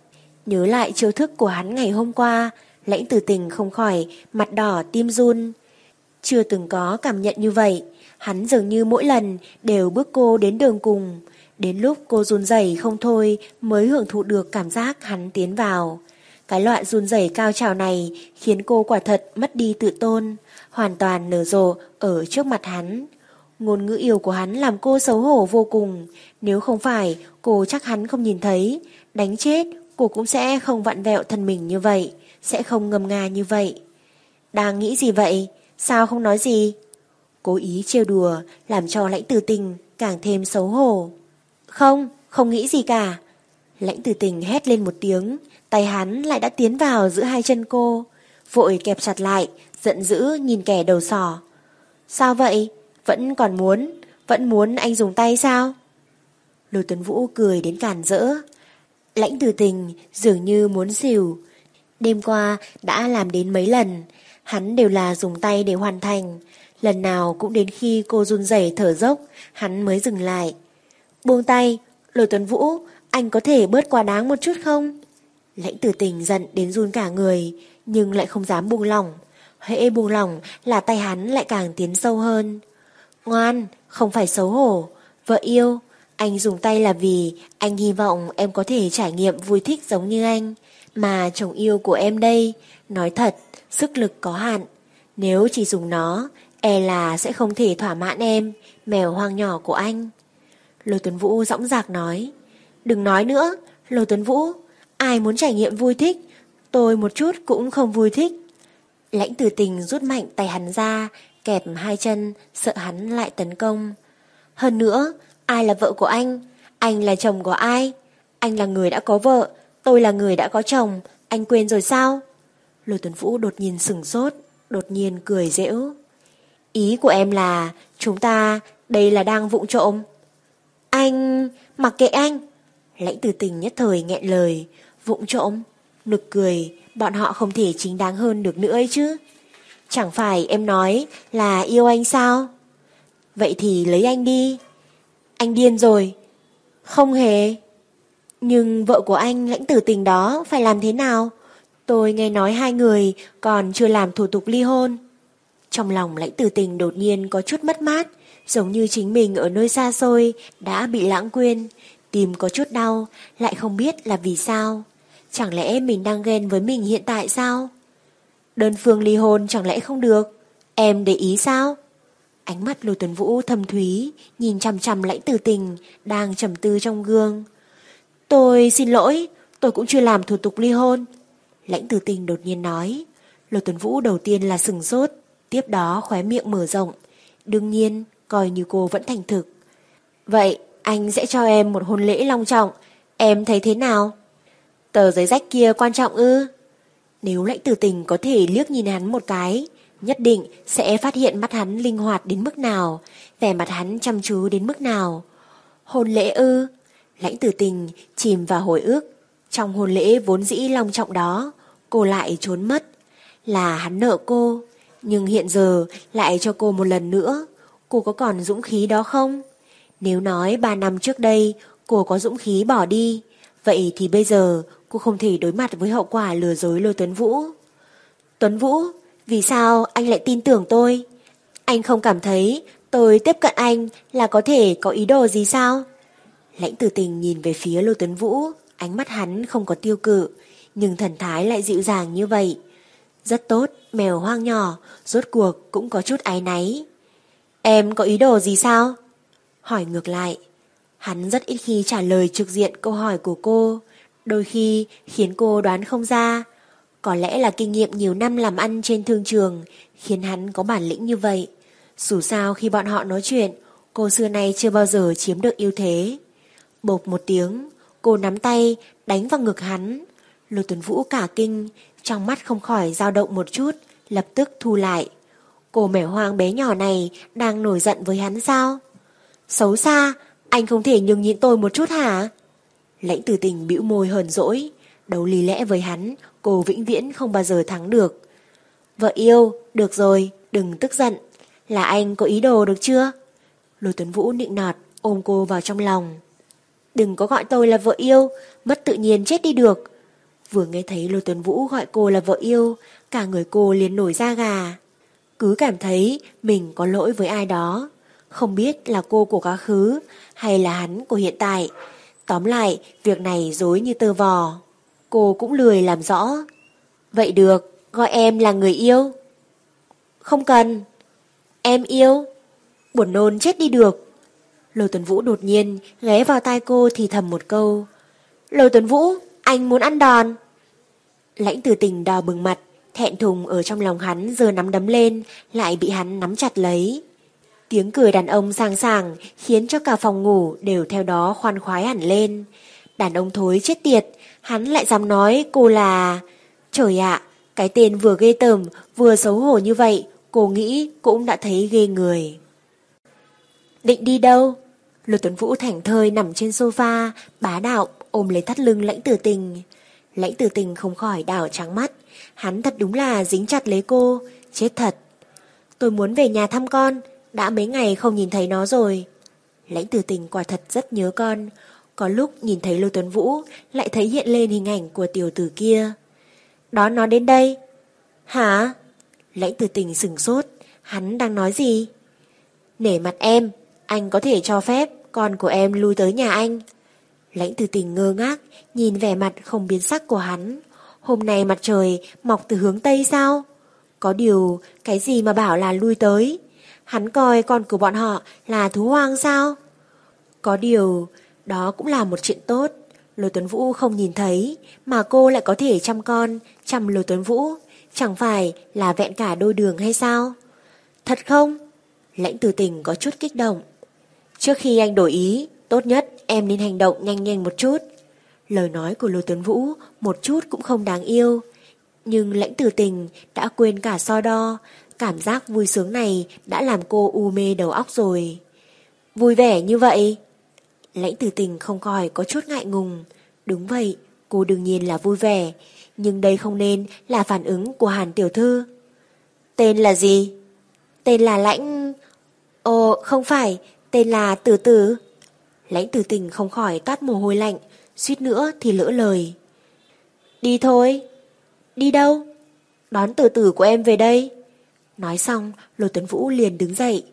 Nhớ lại chiêu thức của hắn ngày hôm qua, Lãnh Tử Tình không khỏi mặt đỏ tim run. Chưa từng có cảm nhận như vậy, hắn dường như mỗi lần đều bước cô đến đường cùng. Đến lúc cô run rẩy không thôi mới hưởng thụ được cảm giác hắn tiến vào. Cái loại run rẩy cao trào này khiến cô quả thật mất đi tự tôn, hoàn toàn nở rộ ở trước mặt hắn. Ngôn ngữ yêu của hắn làm cô xấu hổ vô cùng. Nếu không phải cô chắc hắn không nhìn thấy, đánh chết cô cũng sẽ không vặn vẹo thân mình như vậy, sẽ không ngâm nga như vậy. Đang nghĩ gì vậy? Sao không nói gì? Cố ý trêu đùa làm cho Lãnh Tử Tình càng thêm xấu hổ. Không, không nghĩ gì cả. Lãnh Tử Tình hét lên một tiếng, tay hắn lại đã tiến vào giữa hai chân cô, vội kẹp chặt lại, giận dữ nhìn kẻ đầu sỏ. Sao vậy? Vẫn còn muốn, vẫn muốn anh dùng tay sao? Lôi Tuấn Vũ cười đến càn rỡ. Lãnh Tử Tình dường như muốn xỉu. Đêm qua đã làm đến mấy lần, hắn đều là dùng tay để hoàn thành. Lần nào cũng đến khi cô run rẩy thở dốc, hắn mới dừng lại. Buông tay, Lôi Tuấn Vũ, anh có thể bớt quá đáng một chút không? Lãnh Tử Tình giận đến run cả người, nhưng lại không dám buông lỏng. Hễ buông lỏng là tay hắn lại càng tiến sâu hơn. Ngoan, không phải xấu hổ. Vợ yêu, anh dùng tay là vì anh hy vọng em có thể trải nghiệm vui thích giống như anh. Mà chồng yêu của em đây, nói thật, sức lực có hạn. Nếu chỉ dùng nó, e là sẽ không thể thỏa mãn em, mèo hoang nhỏ của anh. Lôi Tuấn Vũ dõng dạc nói. Đừng nói nữa, Lôi Tuấn Vũ, ai muốn trải nghiệm vui thích, tôi một chút cũng không vui thích. Lãnh Tử Tình rút mạnh tay hắn ra, kẹp hai chân, sợ hắn lại tấn công. Hơn nữa, ai là vợ của anh? Anh là chồng của ai? Anh là người đã có vợ, tôi là người đã có chồng, anh quên rồi sao? Lôi Tuấn Vũ đột nhiên sửng sốt, đột nhiên cười giễu. Ý của em là chúng ta đây là đang vụng trộm. Anh... mặc kệ anh. Lãnh Tử Tình nhất thời nghẹn lời. Vụng trộm? Nực cười, bọn họ không thể chính đáng hơn được nữa ấy chứ. Chẳng phải em nói là yêu anh sao? Vậy thì lấy anh đi. Anh điên rồi. Không hề. Nhưng vợ của anh Lãnh Tử Tình đó phải làm thế nào? Tôi nghe nói hai người còn chưa làm thủ tục ly hôn. Trong lòng Lãnh Tử Tình đột nhiên có chút mất mát, giống như chính mình ở nơi xa xôi đã bị lãng quên, tim có chút đau, lại không biết là vì sao. Chẳng lẽ mình đang ghen với mình hiện tại sao? Đơn phương ly hôn chẳng lẽ không được? Em để ý sao? Ánh mắt Lôi Tuấn Vũ thâm thúy, nhìn chằm chằm Lãnh Tử Tình đang trầm tư trong gương. Tôi xin lỗi, tôi cũng chưa làm thủ tục ly hôn. Lãnh Tử Tình đột nhiên nói. Lôi Tuấn Vũ đầu tiên là sừng sốt, tiếp đó khóe miệng mở rộng. Đương nhiên, coi như cô vẫn thành thực. Vậy, anh sẽ cho em một hôn lễ long trọng, em thấy thế nào? Tờ giấy rách kia quan trọng ư? Nếu Lãnh Tử Tình có thể liếc nhìn hắn một cái, nhất định sẽ phát hiện mắt hắn linh hoạt đến mức nào, vẻ mặt hắn chăm chú đến mức nào. Hôn lễ ư? Lãnh Tử Tình chìm vào hồi ức. Trong hôn lễ vốn dĩ long trọng đó, cô lại trốn mất. Là hắn nợ cô, nhưng hiện giờ lại cho cô một lần nữa. Cô có còn dũng khí đó không? Nếu nói ba năm trước đây cô có dũng khí bỏ đi, vậy thì bây giờ cô không thể đối mặt với hậu quả lừa dối Lôi Tuấn Vũ. Tuấn Vũ, vì sao anh lại tin tưởng tôi? Anh không cảm thấy tôi tiếp cận anh là có thể có ý đồ gì sao? Lãnh Tử Tình nhìn về phía Lôi Tuấn Vũ, ánh mắt hắn không có tiêu cự, nhưng thần thái lại dịu dàng như vậy. Rất tốt, mèo hoang nhỏ, rốt cuộc cũng có chút áy náy. Em có ý đồ gì sao? Hỏi ngược lại. Hắn rất ít khi trả lời trực diện câu hỏi của cô, đôi khi khiến cô đoán không ra. Có lẽ là kinh nghiệm nhiều năm làm ăn trên thương trường khiến hắn có bản lĩnh như vậy. Dù sao khi bọn họ nói chuyện, cô xưa nay chưa bao giờ chiếm được ưu thế. Bộp một tiếng, cô nắm tay đánh vào ngực hắn. Lôi Tuấn Vũ cả kinh, trong mắt không khỏi dao động một chút, lập tức thu lại. Cô mèo hoang bé nhỏ này đang nổi giận với hắn sao? Xấu xa, anh không thể nhường nhịn tôi một chút hả? Lãnh Tử Tình bĩu môi hờn dỗi, đấu lý lẽ với hắn, cô vĩnh viễn không bao giờ thắng được. Vợ yêu, được rồi, đừng tức giận. Là anh có ý đồ được chưa? Lôi Tuấn Vũ nịnh nọt, ôm cô vào trong lòng. Đừng có gọi tôi là vợ yêu, mất tự nhiên chết đi được. Vừa nghe thấy Lôi Tuấn Vũ gọi cô là vợ yêu, cả người cô liền nổi da gà. Cứ cảm thấy mình có lỗi với ai đó. Không biết là cô của quá khứ hay là hắn của hiện tại. Tóm lại, việc này rối như tơ vò. Cô cũng lười làm rõ. Vậy được, gọi em là người yêu. Không cần. Em yêu. Buồn nôn chết đi được. Lôi Tuấn Vũ đột nhiên ghé vào tai cô thì thầm một câu. Lôi Tuấn Vũ, anh muốn ăn đòn. Lãnh Tử Tình đỏ bừng mặt, thẹn thùng ở trong lòng hắn giơ nắm đấm lên, lại bị hắn nắm chặt lấy. Tiếng cười đàn ông sang sảng khiến cho cả phòng ngủ đều theo đó khoan khoái hẳn lên. Đàn ông thối chết tiệt, hắn lại dám nói cô là... Trời ạ, cái tên vừa ghê tởm vừa xấu hổ như vậy, cô nghĩ cũng đã thấy ghê người. Định đi đâu? Lôi Tuấn Vũ thảnh thơi nằm trên sofa, bá đạo ôm lấy thắt lưng Lãnh Tử Tình. Lãnh Tử Tình không khỏi đảo trắng mắt, hắn thật đúng là dính chặt lấy cô, chết thật. Tôi muốn về nhà thăm con, đã mấy ngày không nhìn thấy nó rồi. Lãnh Tử Tình quả thật rất nhớ con, có lúc nhìn thấy Lôi Tuấn Vũ lại thấy hiện lên hình ảnh của tiểu tử kia. Đón nó đến đây. Hả? Lãnh Tử Tình sửng sốt, hắn đang nói gì? Nể mặt em, anh có thể cho phép con của em lui tới nhà anh. Lãnh Tử Tình ngơ ngác nhìn vẻ mặt không biến sắc của hắn. Hôm nay mặt trời mọc từ hướng Tây sao? Có điều cái gì mà bảo là lui tới? Hắn coi con của bọn họ là thú hoang sao? Có điều đó cũng là một chuyện tốt. Lôi Tuấn Vũ không nhìn thấy, mà cô lại có thể chăm con, chăm Lôi Tuấn Vũ, chẳng phải là vẹn cả đôi đường hay sao? Thật không? Lãnh Tử Tình có chút kích động. Trước khi anh đổi ý, tốt nhất em nên hành động nhanh nhanh một chút. Lời nói của Lôi Tuấn Vũ một chút cũng không đáng yêu, nhưng Lãnh Tử Tình đã quên cả so đo. Cảm giác vui sướng này đã làm cô u mê đầu óc rồi. Vui vẻ như vậy? Lãnh Tử Tình không khỏi có chút ngại ngùng. Đúng vậy, cô đương nhiên là vui vẻ, nhưng đây không nên là phản ứng của Hàn tiểu thư. Tên là gì? Tên là Lãnh... Ồ, không phải, tên là Tử Tử. Lãnh Tử Tình không khỏi toát mồ hôi lạnh, suýt nữa thì lỡ lời. Đi thôi. Đi đâu? Đón Tử Tử của em về đây. Nói xong, Lôi Tuấn Vũ liền đứng dậy.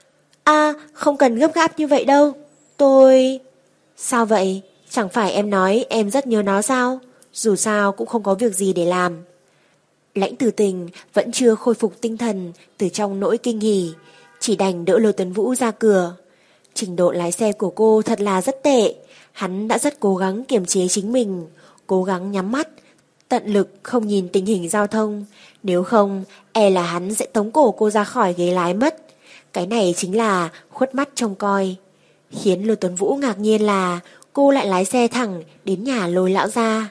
À, không cần gấp gáp như vậy đâu. Tôi... Sao vậy? Chẳng phải em nói em rất nhớ nó sao? Dù sao cũng không có việc gì để làm. Lãnh Tử Tình vẫn chưa khôi phục tinh thần từ trong nỗi kinh hỉ, chỉ đành đỡ Lôi Tuấn Vũ ra cửa. Trình độ lái xe của cô thật là rất tệ. Hắn đã rất cố gắng kiềm chế chính mình, cố gắng nhắm mắt, tận lực không nhìn tình hình giao thông. Nếu không, e là hắn sẽ tống cổ cô ra khỏi ghế lái mất. Cái này chính là khuất mắt trông coi. Khiến Lôi Tuấn Vũ ngạc nhiên là cô lại lái xe thẳng đến nhà Lôi lão gia.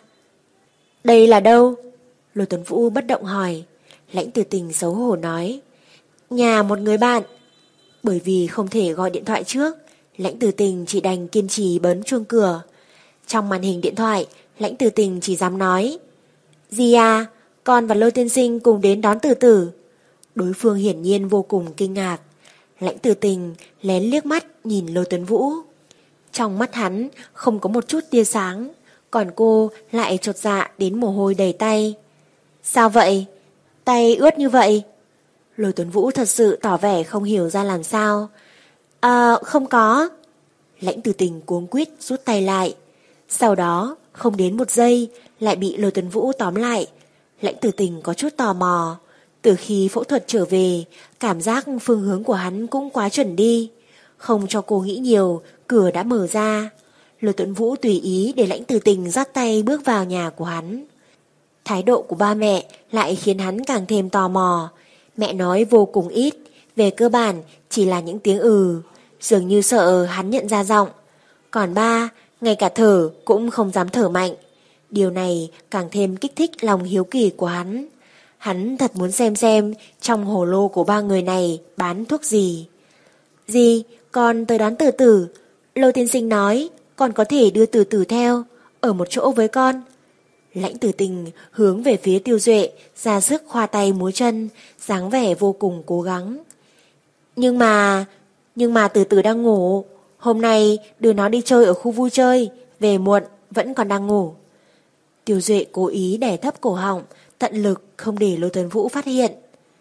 Đây là đâu? Lôi Tuấn Vũ bất động hỏi. Lãnh Tử Tình xấu hổ nói. Nhà một người bạn. Bởi vì không thể gọi điện thoại trước, Lãnh Tử Tình chỉ đành kiên trì bấm chuông cửa. Trong màn hình điện thoại, Lãnh Tử Tình chỉ dám nói: Dì à, con và Lôi tiên sinh cùng đến đón Tử Tử. Đối phương hiển nhiên vô cùng kinh ngạc. Lãnh Tử Tình lén liếc mắt nhìn Lôi Tuấn Vũ. Trong mắt hắn không có một chút tia sáng, còn cô lại chột dạ đến mồ hôi đầy tay. Sao vậy? Tay ướt như vậy? Lôi Tuấn Vũ thật sự tỏ vẻ không hiểu ra làm sao. À, không có. Lãnh Tử Tình cuống quýt rút tay lại. Sau đó, không đến một giây, lại bị Lôi Tuấn Vũ tóm lại. Lãnh Tử Tình có chút tò mò. Từ khi phẫu thuật trở về, cảm giác phương hướng của hắn cũng quá chuẩn đi. Không cho cô nghĩ nhiều, cửa đã mở ra. Lôi Tuấn Vũ tùy ý để Lãnh Tử Tình dắt tay bước vào nhà của hắn. Thái độ của ba mẹ lại khiến hắn càng thêm tò mò. Mẹ nói vô cùng ít, về cơ bản chỉ là những tiếng ừ, dường như sợ hắn nhận ra giọng. Còn ba, ngay cả thở cũng không dám thở mạnh. Điều này càng thêm kích thích lòng hiếu kỳ của hắn. Hắn thật muốn xem xem trong hồ lô của ba người này bán thuốc gì. Dì, con tới đón Tử Tử. Lôi tiên sinh nói con có thể đưa Tử Tử theo, ở một chỗ với con. Lãnh Tử Tình hướng về phía Tiêu Duệ, ra sức khoa tay múa chân, dáng vẻ vô cùng cố gắng. Nhưng mà, nhưng mà Tử Tử đang ngủ. Hôm nay đưa nó đi chơi ở khu vui chơi, về muộn vẫn còn đang ngủ. Tiêu Duệ cố ý đè thấp cổ họng, tận lực không để Lôi Tuấn Vũ phát hiện.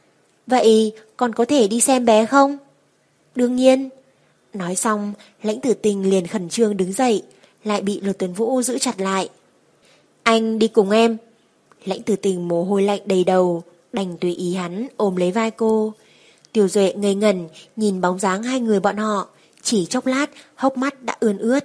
Vậy con có thể đi xem bé không? Đương nhiên. Nói xong, Lãnh Tử Tình liền khẩn trương đứng dậy, lại bị Lôi Tuấn Vũ giữ chặt lại. Anh đi cùng em. Lãnh Tử Tình mồ hôi lạnh đầy đầu, đành tùy ý hắn ôm lấy vai cô. Tiêu Duệ ngây ngẩn nhìn bóng dáng hai người bọn họ, chỉ chốc lát hốc mắt đã ươn ướt.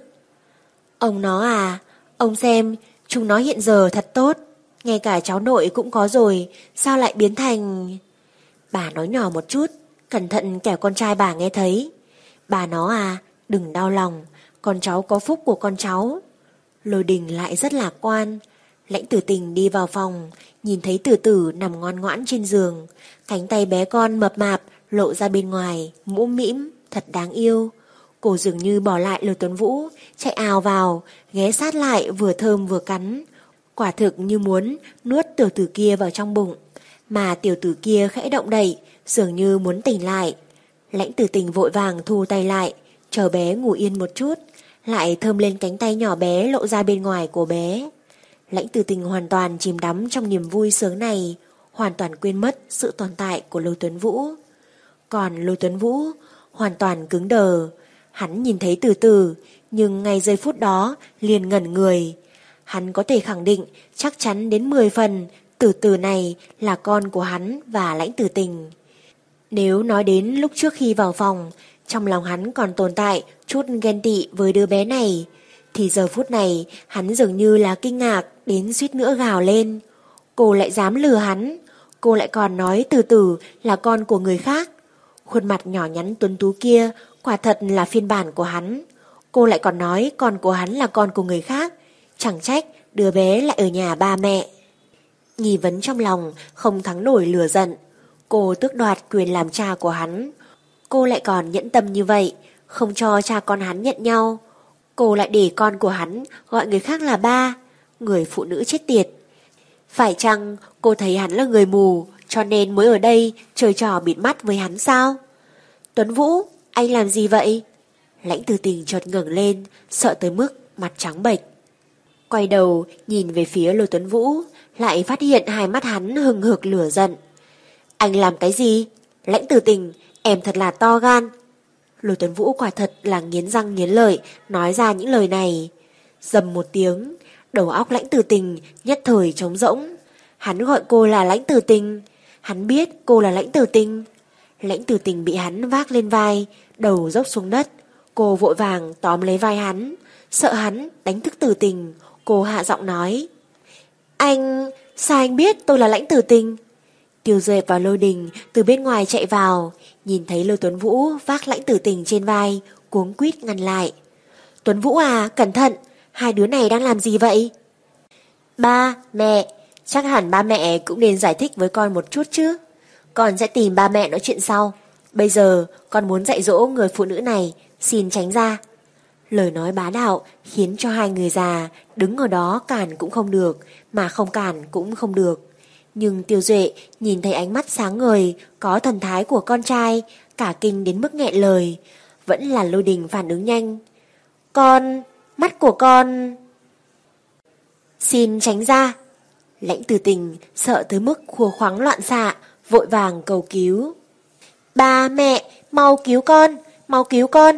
Ông nó à, ông xem, chúng nó hiện giờ thật tốt, ngay cả cháu nội cũng có rồi, sao lại biến thành... Bà nói nhỏ một chút, cẩn thận kẻo con trai bà nghe thấy. Bà nó à, đừng đau lòng, con cháu có phúc của con cháu. Lôi Đình lại rất lạc quan. Lãnh Tử Tình đi vào phòng, nhìn thấy Tử Tử nằm ngoan ngoãn trên giường, cánh tay bé con mập mạp lộ ra bên ngoài, mũm mĩm, thật đáng yêu. Cô dường như bỏ lại Lôi Tuấn Vũ, chạy ào vào, ghé sát lại vừa thơm vừa cắn. Quả thực như muốn nuốt tiểu tử kia vào trong bụng, mà tiểu tử kia khẽ động đậy, dường như muốn tỉnh lại. Lãnh Tử Tình vội vàng thu tay lại, chờ bé ngủ yên một chút, lại thơm lên cánh tay nhỏ bé lộ ra bên ngoài của bé. Lãnh Tử Tình hoàn toàn chìm đắm trong niềm vui sướng này, hoàn toàn quên mất sự tồn tại của Lôi Tuấn Vũ. Còn Lôi Tuấn Vũ hoàn toàn cứng đờ. Hắn nhìn thấy Tử Tử, nhưng ngay giây phút đó liền ngẩn người. Hắn có thể khẳng định chắc chắn đến mười phần Tử Tử này là con của hắn và Lãnh Tử Tình. Nếu nói đến lúc trước khi vào phòng, trong lòng hắn còn tồn tại chút ghen tị với đứa bé này, thì giờ phút này hắn dường như là kinh ngạc đến suýt nữa gào lên. Cô lại dám lừa hắn, cô lại còn nói Tử Tử là con của người khác. Khuôn mặt nhỏ nhắn tuấn tú kia quả thật là phiên bản của hắn. Cô lại còn nói con của hắn là con của người khác, chẳng trách đứa bé lại ở nhà ba mẹ. Nghi vấn trong lòng không thắng nổi lửa giận. Cô tước đoạt quyền làm cha của hắn. Cô lại còn nhẫn tâm như vậy, không cho cha con hắn nhận nhau. Cô lại để con của hắn gọi người khác là ba. Người phụ nữ chết tiệt. Phải chăng cô thấy hắn là người mù, cho nên mới ở đây chơi trò bịt mắt với hắn sao? Tuấn Vũ, anh làm gì vậy? Lãnh Tử Tình chợt ngẩng lên, sợ tới mức mặt trắng bệch. Quay đầu nhìn về phía Lôi Tuấn Vũ, lại phát hiện hai mắt hắn hừng hực lửa giận. Anh làm cái gì? Lãnh Tử Tình, em thật là to gan. Lôi Tuấn Vũ quả thật là nghiến răng nghiến lợi nói ra những lời này. Dầm một tiếng, đầu óc Lãnh Tử Tình nhất thời trống rỗng. Hắn gọi cô là Lãnh Tử Tình, hắn biết cô là Lãnh Tử Tình. Lãnh Tử Tình bị hắn vác lên vai, đầu dốc xuống đất. Cô vội vàng tóm lấy vai hắn, sợ hắn đánh thức Tử Tình. Cô hạ giọng nói: Anh, sao anh biết tôi là Lãnh Tử Tình? Tiêu Duệ và Lôi Đình từ bên ngoài chạy vào, nhìn thấy Lôi Tuấn Vũ vác Lãnh Tử Tình trên vai, cuống quýt ngăn lại. Tuấn Vũ à, cẩn thận, hai đứa này đang làm gì vậy? Ba, mẹ, chắc hẳn ba mẹ cũng nên giải thích với con một chút chứ. Con sẽ tìm ba mẹ nói chuyện sau. Bây giờ con muốn dạy dỗ người phụ nữ này, xin tránh ra. Lời nói bá đạo khiến cho hai người già đứng ở đó cản cũng không được, mà không cản cũng không được. Nhưng Tiêu Duệ nhìn thấy ánh mắt sáng ngời, có thần thái của con trai, cả kinh đến mức nghẹn lời. Vẫn là Lôi Đình phản ứng nhanh. Con, mắt của con... Xin tránh ra. Lãnh Tử Tình sợ tới mức khua khoáng loạn xạ, vội vàng cầu cứu. Ba, mẹ, mau cứu con, mau cứu con.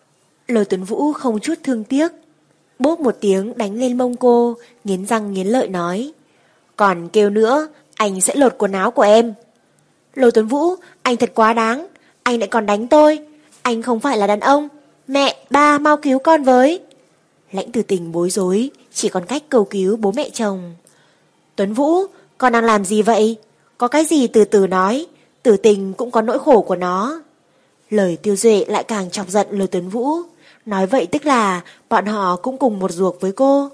Lôi Tuấn Vũ không chút thương tiếc, bốp một tiếng đánh lên mông cô, nghiến răng nghiến lợi nói. Còn kêu nữa, anh sẽ lột quần áo của em. Lôi Tuấn Vũ, anh thật quá đáng, anh lại còn đánh tôi. Anh không phải là đàn ông. Mẹ, ba, mau cứu con với. Lãnh Tử Tình bối rối, chỉ còn cách cầu cứu bố mẹ chồng. Tuấn Vũ, con đang làm gì vậy? Có cái gì từ từ nói, Tử Tình cũng có nỗi khổ của nó. Lời Tiêu Duệ lại càng chọc giận Lôi Tuấn Vũ. Nói vậy tức là bọn họ cũng cùng một ruột với cô.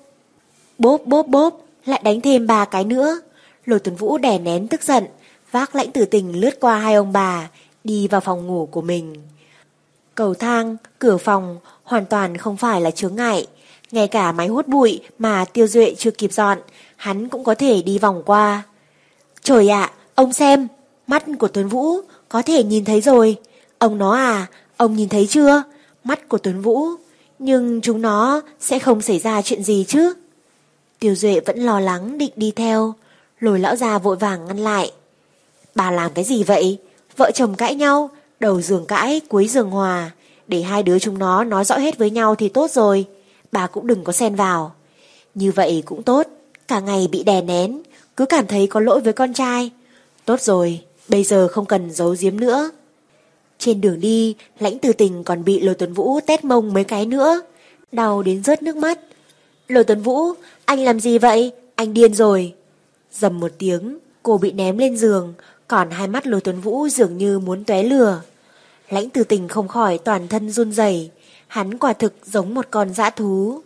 Bốp bốp bốp, lại đánh thêm ba cái nữa. Lôi Tuấn Vũ đè nén tức giận, vác Lãnh Tử Tình lướt qua hai ông bà, đi vào phòng ngủ của mình. Cầu thang, cửa phòng hoàn toàn không phải là chướng ngại. Ngay cả máy hút bụi mà Tiêu Duệ chưa kịp dọn, hắn cũng có thể đi vòng qua. Trời ạ, ông xem, mắt của Tuấn Vũ có thể nhìn thấy rồi. Ông nó à, ông nhìn thấy chưa? Mắt của Tuấn Vũ, nhưng chúng nó sẽ không xảy ra chuyện gì chứ? Tiêu Duệ vẫn lo lắng định đi theo, Lôi lão già vội vàng ngăn lại. Bà làm cái gì vậy? Vợ chồng cãi nhau, đầu giường cãi, cuối giường hòa. Để hai đứa chúng nó nói rõ hết với nhau thì tốt rồi. Bà cũng đừng có xen vào. Như vậy cũng tốt, cả ngày bị đè nén, cứ cảm thấy có lỗi với con trai. Tốt rồi, bây giờ không cần giấu giếm nữa. Trên đường đi, Lãnh Tử Tình còn bị Lôi Tuấn Vũ tét mông mấy cái nữa, đau đến rớt nước mắt. Lôi Tuấn Vũ, anh làm gì vậy? Anh điên rồi. Dầm một tiếng, cô bị ném lên giường, còn hai mắt Lôi Tuấn Vũ dường như muốn tóe lửa. Lãnh Tử Tình không khỏi toàn thân run rẩy, hắn quả thực giống một con dã thú.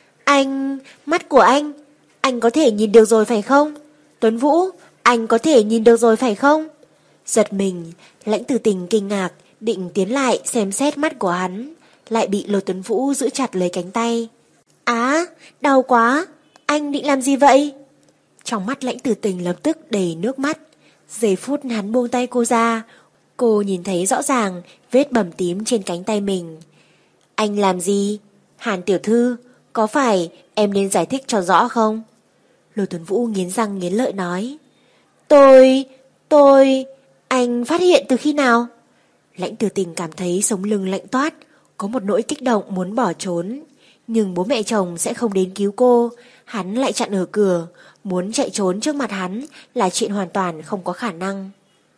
Anh, mắt của anh, anh có thể nhìn được rồi phải không? Tuấn Vũ, anh có thể nhìn được rồi phải không? Giật mình, Lãnh Tử Tình kinh ngạc, định tiến lại xem xét mắt của hắn, lại bị Lôi Tuấn Vũ giữ chặt lấy cánh tay. Á, đau quá, anh định làm gì vậy? Trong mắt Lãnh Tử Tình lập tức đầy nước mắt. Giây phút hắn buông tay cô ra, cô nhìn thấy rõ ràng vết bầm tím trên cánh tay mình. Anh làm gì? Hàn tiểu thư, có phải em nên giải thích cho rõ không? Lôi Tuấn Vũ nghiến răng nghiến lợi nói. Tôi, tôi, anh phát hiện từ khi nào? Lãnh Tử Tình cảm thấy sống lưng lạnh toát, có một nỗi kích động muốn bỏ trốn. Nhưng bố mẹ chồng sẽ không đến cứu cô, hắn lại chặn ở cửa, muốn chạy trốn trước mặt hắn là chuyện hoàn toàn không có khả năng.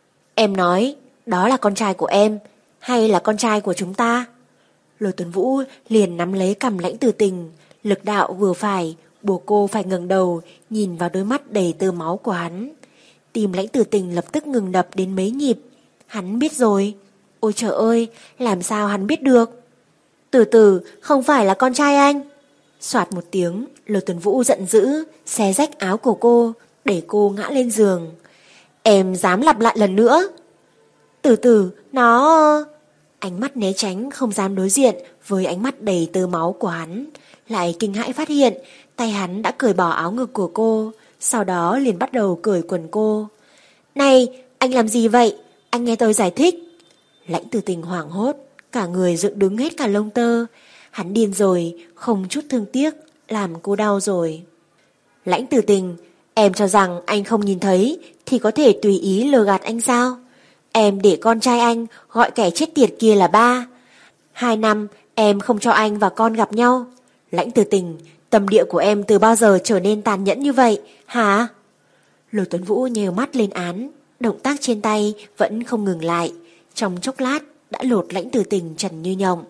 Em nói, đó là con trai của em, hay là con trai của chúng ta? Lôi Tuấn Vũ liền nắm lấy cằm Lãnh Tử Tình, lực đạo vừa phải, buộc cô phải ngẩng đầu, nhìn vào đôi mắt đầy tơ máu của hắn. Tim Lãnh Tử Tình lập tức ngừng đập đến mấy nhịp. Hắn biết rồi. Ôi trời ơi, làm sao hắn biết được? Từ từ, không phải là con trai anh. Soạt một tiếng, Lôi Tuấn Vũ giận dữ, xé rách áo của cô, để cô ngã lên giường. Em dám lặp lại lần nữa? Từ từ, nó... Ánh mắt né tránh, không dám đối diện với ánh mắt đầy tơ máu của hắn, lại kinh hãi phát hiện tay hắn đã cởi bỏ áo ngực của cô, sau đó liền bắt đầu cởi quần cô. Này, anh làm gì vậy? Anh nghe tôi giải thích. Lãnh Tử Tình hoảng hốt, cả người dựng đứng hết cả lông tơ. Hắn điên rồi, không chút thương tiếc, làm cô đau rồi. Lãnh Tử Tình, em cho rằng anh không nhìn thấy thì có thể tùy ý lừa gạt anh sao? Em để con trai anh gọi kẻ chết tiệt kia là ba. Hai năm em không cho anh và con gặp nhau. Lãnh Tử Tình, tâm địa của em từ bao giờ trở nên tàn nhẫn như vậy, hả? Lôi Tuấn Vũ nhèo mắt lên án, động tác trên tay vẫn không ngừng lại. Trong chốc lát đã lột Lãnh Tử Tình trần như nhộng.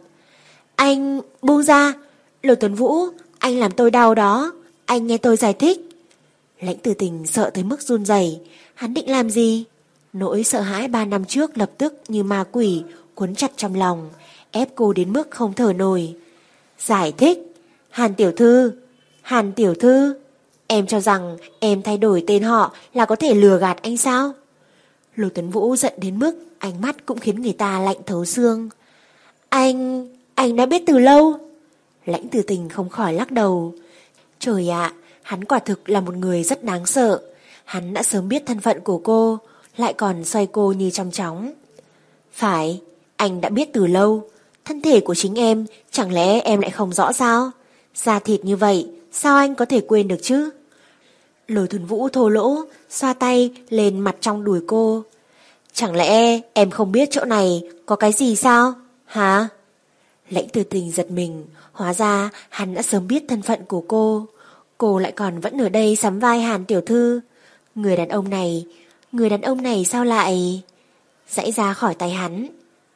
Anh buông ra. Lôi Tuấn Vũ, anh làm tôi đau đó. Anh nghe tôi giải thích. Lãnh Tử Tình sợ tới mức run rẩy. Hắn định làm gì? Nỗi sợ hãi ba năm trước lập tức như ma quỷ cuốn chặt trong lòng, ép cô đến mức không thở nổi. Giải thích? Hàn tiểu thư, Hàn tiểu thư, em cho rằng em thay đổi tên họ là có thể lừa gạt anh sao? Lôi Tuấn Vũ giận đến mức ánh mắt cũng khiến người ta lạnh thấu xương. Anh, anh đã biết từ lâu. Lãnh Tử Tình không khỏi lắc đầu. Trời ạ, hắn quả thực là một người rất đáng sợ. Hắn đã sớm biết thân phận của cô, lại còn xoay cô như trong chóng. Phải, anh đã biết từ lâu. Thân thể của chính em, chẳng lẽ em lại không rõ sao? Da thịt như vậy, sao anh có thể quên được chứ? Lôi Thuần Vũ thô lỗ, xoa tay lên mặt trong đùi cô. Chẳng lẽ em không biết chỗ này có cái gì sao? Hả? Lãnh Tử Tình giật mình, hóa ra hắn đã sớm biết thân phận của cô. Cô lại còn vẫn ở đây sắm vai Hàn tiểu thư. Người đàn ông này, người đàn ông này sao lại... Giãy ra khỏi tay hắn.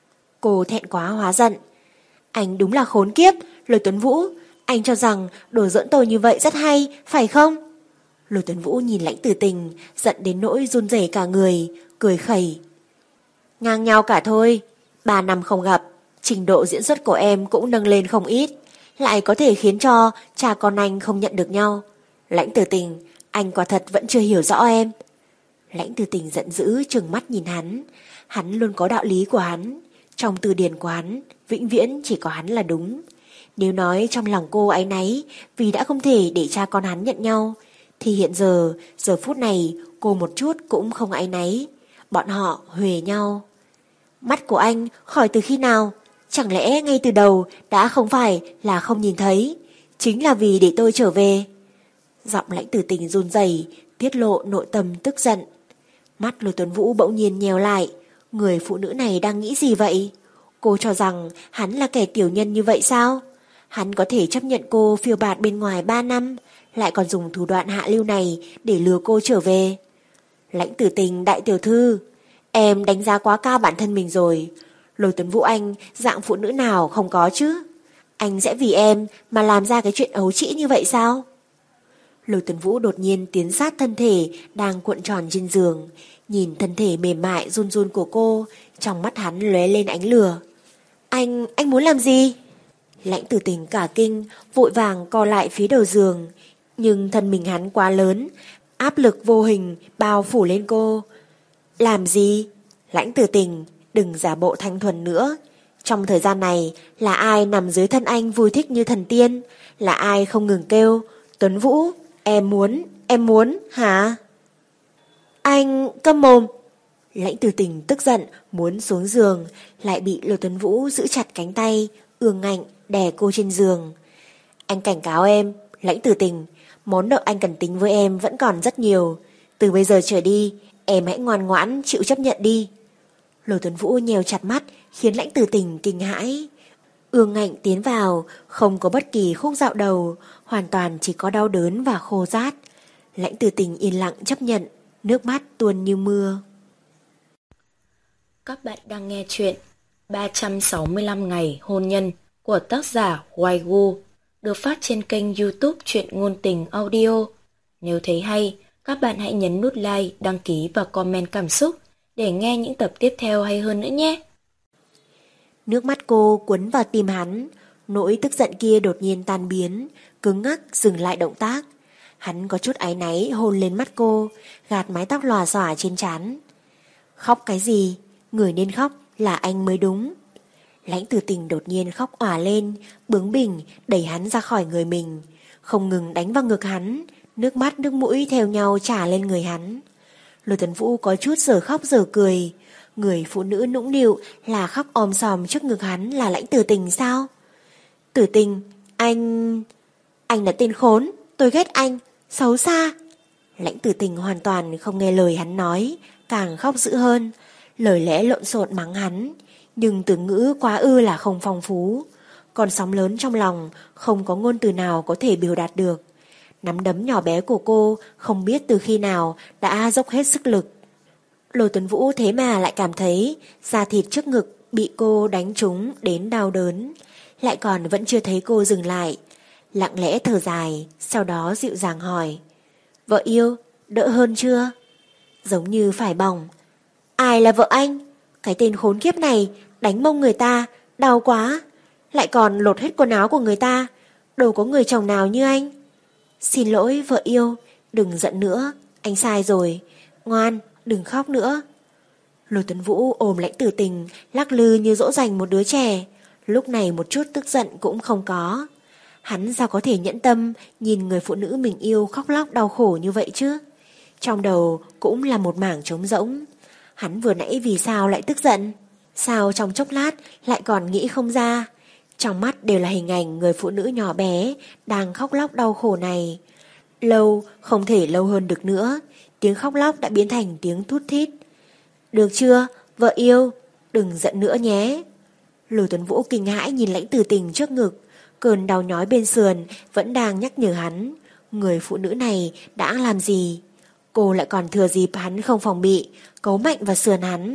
Cô thẹn quá hóa giận. Anh đúng là khốn kiếp, Lôi Tuấn Vũ. Anh cho rằng đùa giỡn tôi như vậy rất hay, phải không? Lôi Tuấn Vũ nhìn Lãnh Tử Tình, giận đến nỗi run rẩy cả người, cười khẩy. Ngang nhau cả thôi. Ba năm không gặp, trình độ diễn xuất của em cũng nâng lên không ít, lại có thể khiến cho cha con anh không nhận được nhau. Lãnh Tử Tình, anh quả thật vẫn chưa hiểu rõ em. Lãnh Tử Tình giận dữ trừng mắt nhìn hắn. Hắn luôn có đạo lý của hắn. Trong từ điển của hắn, vĩnh viễn chỉ có hắn là đúng. Nếu nói trong lòng cô áy náy vì đã không thể để cha con hắn nhận nhau, thì hiện giờ, giờ phút này cô một chút cũng không áy náy. Bọn họ huề nhau. Mắt của anh khỏi từ khi nào? Chẳng lẽ ngay từ đầu đã không phải là không nhìn thấy, chính là vì để tôi trở về? Giọng Lãnh Tử Tình run rẩy, tiết lộ nội tâm tức giận. Mắt Lôi Tuấn Vũ bỗng nhiên nheo lại. Người phụ nữ này đang nghĩ gì vậy? Cô cho rằng hắn là kẻ tiểu nhân như vậy sao? Hắn có thể chấp nhận cô phiêu bạt bên ngoài ba năm, lại còn dùng thủ đoạn hạ lưu này để lừa cô trở về. Lãnh Tử Tình đại tiểu thư, em đánh giá quá cao bản thân mình rồi. Lôi Tuấn Vũ anh dạng phụ nữ nào không có chứ? Anh sẽ vì em mà làm ra cái chuyện ấu trĩ như vậy sao? Lôi Tuấn Vũ đột nhiên tiến sát thân thể đang cuộn tròn trên giường, nhìn thân thể mềm mại run run của cô, trong mắt hắn lóe lên ánh lửa. Anh, anh muốn làm gì? Lãnh Tử Tình cả kinh, vội vàng co lại phía đầu giường, nhưng thân mình hắn quá lớn, áp lực vô hình bao phủ lên cô. Làm gì? Lãnh Tử Tình, đừng giả bộ thanh thuần nữa. Trong thời gian này, là ai nằm dưới thân anh vui thích như thần tiên? Là ai không ngừng kêu, Tuấn Vũ, em muốn, em muốn, hả? Anh câm mồm. Lãnh Tử Tình tức giận muốn xuống giường, lại bị Lôi Tuấn Vũ giữ chặt cánh tay, ương ngạnh đè cô trên giường. Anh cảnh cáo em, Lãnh Tử Tình, món nợ anh cần tính với em vẫn còn rất nhiều. Từ bây giờ trở đi, em hãy ngoan ngoãn chịu chấp nhận đi. Lôi Tuấn Vũ nhèo chặt mắt, khiến Lãnh Tử Tình kinh hãi. Ương ngạnh tiến vào, không có bất kỳ khúc dạo đầu, hoàn toàn chỉ có đau đớn và khô rát. Lãnh Tử Tình yên lặng chấp nhận, nước mắt tuôn như mưa. Các bạn đang nghe chuyện ba trăm sáu mươi lăm ngày hôn nhân của tác giả Hoài Gu, được phát trên kênh YouTube Truyện Ngôn Tình Audio. Nếu thấy hay, các bạn hãy nhấn nút like, đăng ký và comment cảm xúc để nghe những tập tiếp theo hay hơn nữa nhé. Nước mắt cô cuốn vào tim hắn, nỗi tức giận kia đột nhiên tan biến, cứng ngắc dừng lại động tác. Hắn có chút áy náy hôn lên mắt cô, gạt mái tóc lòa xòa trên trán. Khóc cái gì? Người nên khóc là anh mới đúng. Lãnh Tử Tình đột nhiên khóc òa lên, bướng bỉnh đẩy hắn ra khỏi người mình, không ngừng đánh vào ngực hắn, nước mắt nước mũi theo nhau trả lên người hắn. Lôi Tuấn Vũ có chút giờ khóc giờ cười. Người phụ nữ nũng nịu là khóc om sòm trước ngực hắn là Lãnh Tử Tình sao? Tử Tình, anh... Anh là tên khốn, tôi ghét anh, xấu xa. Lãnh Tử Tình hoàn toàn không nghe lời hắn nói, càng khóc dữ hơn. Lời lẽ lộn xộn mắng hắn, nhưng từ ngữ quá ư là không phong phú. Còn sóng lớn trong lòng, không có ngôn từ nào có thể biểu đạt được. Nắm đấm nhỏ bé của cô không biết từ khi nào đã dốc hết sức lực. Lôi Tuấn Vũ thế mà lại cảm thấy da thịt trước ngực bị cô đánh trúng đến đau đớn, lại còn vẫn chưa thấy cô dừng lại. Lặng lẽ thở dài, sau đó dịu dàng hỏi: Vợ yêu, đỡ hơn chưa? Giống như phải bỏng. Ai là vợ anh? Cái tên khốn kiếp này đánh mông người ta, đau quá. Lại còn lột hết quần áo của người ta. Đâu có người chồng nào như anh. Xin lỗi vợ yêu, đừng giận nữa, anh sai rồi. Ngoan, đừng khóc nữa. Lôi Tuấn Vũ ôm Lãnh Tử Tình, lắc lư như dỗ dành một đứa trẻ. Lúc này một chút tức giận cũng không có. Hắn sao có thể nhẫn tâm nhìn người phụ nữ mình yêu khóc lóc đau khổ như vậy chứ? Trong đầu cũng là một mảng trống rỗng. Hắn vừa nãy vì sao lại tức giận? Sao trong chốc lát lại còn nghĩ không ra? Trong mắt đều là hình ảnh người phụ nữ nhỏ bé đang khóc lóc đau khổ này. Lâu không thể lâu hơn được nữa, tiếng khóc lóc đã biến thành tiếng thút thít. Được chưa, vợ yêu, đừng giận nữa nhé. Lôi Tuấn Vũ kinh hãi nhìn Lãnh Tử Tình trước ngực, cơn đau nhói bên sườn vẫn đang nhắc nhở hắn, người phụ nữ này đã làm gì. Cô lại còn thừa dịp hắn không phòng bị, cấu mạnh vào sườn hắn.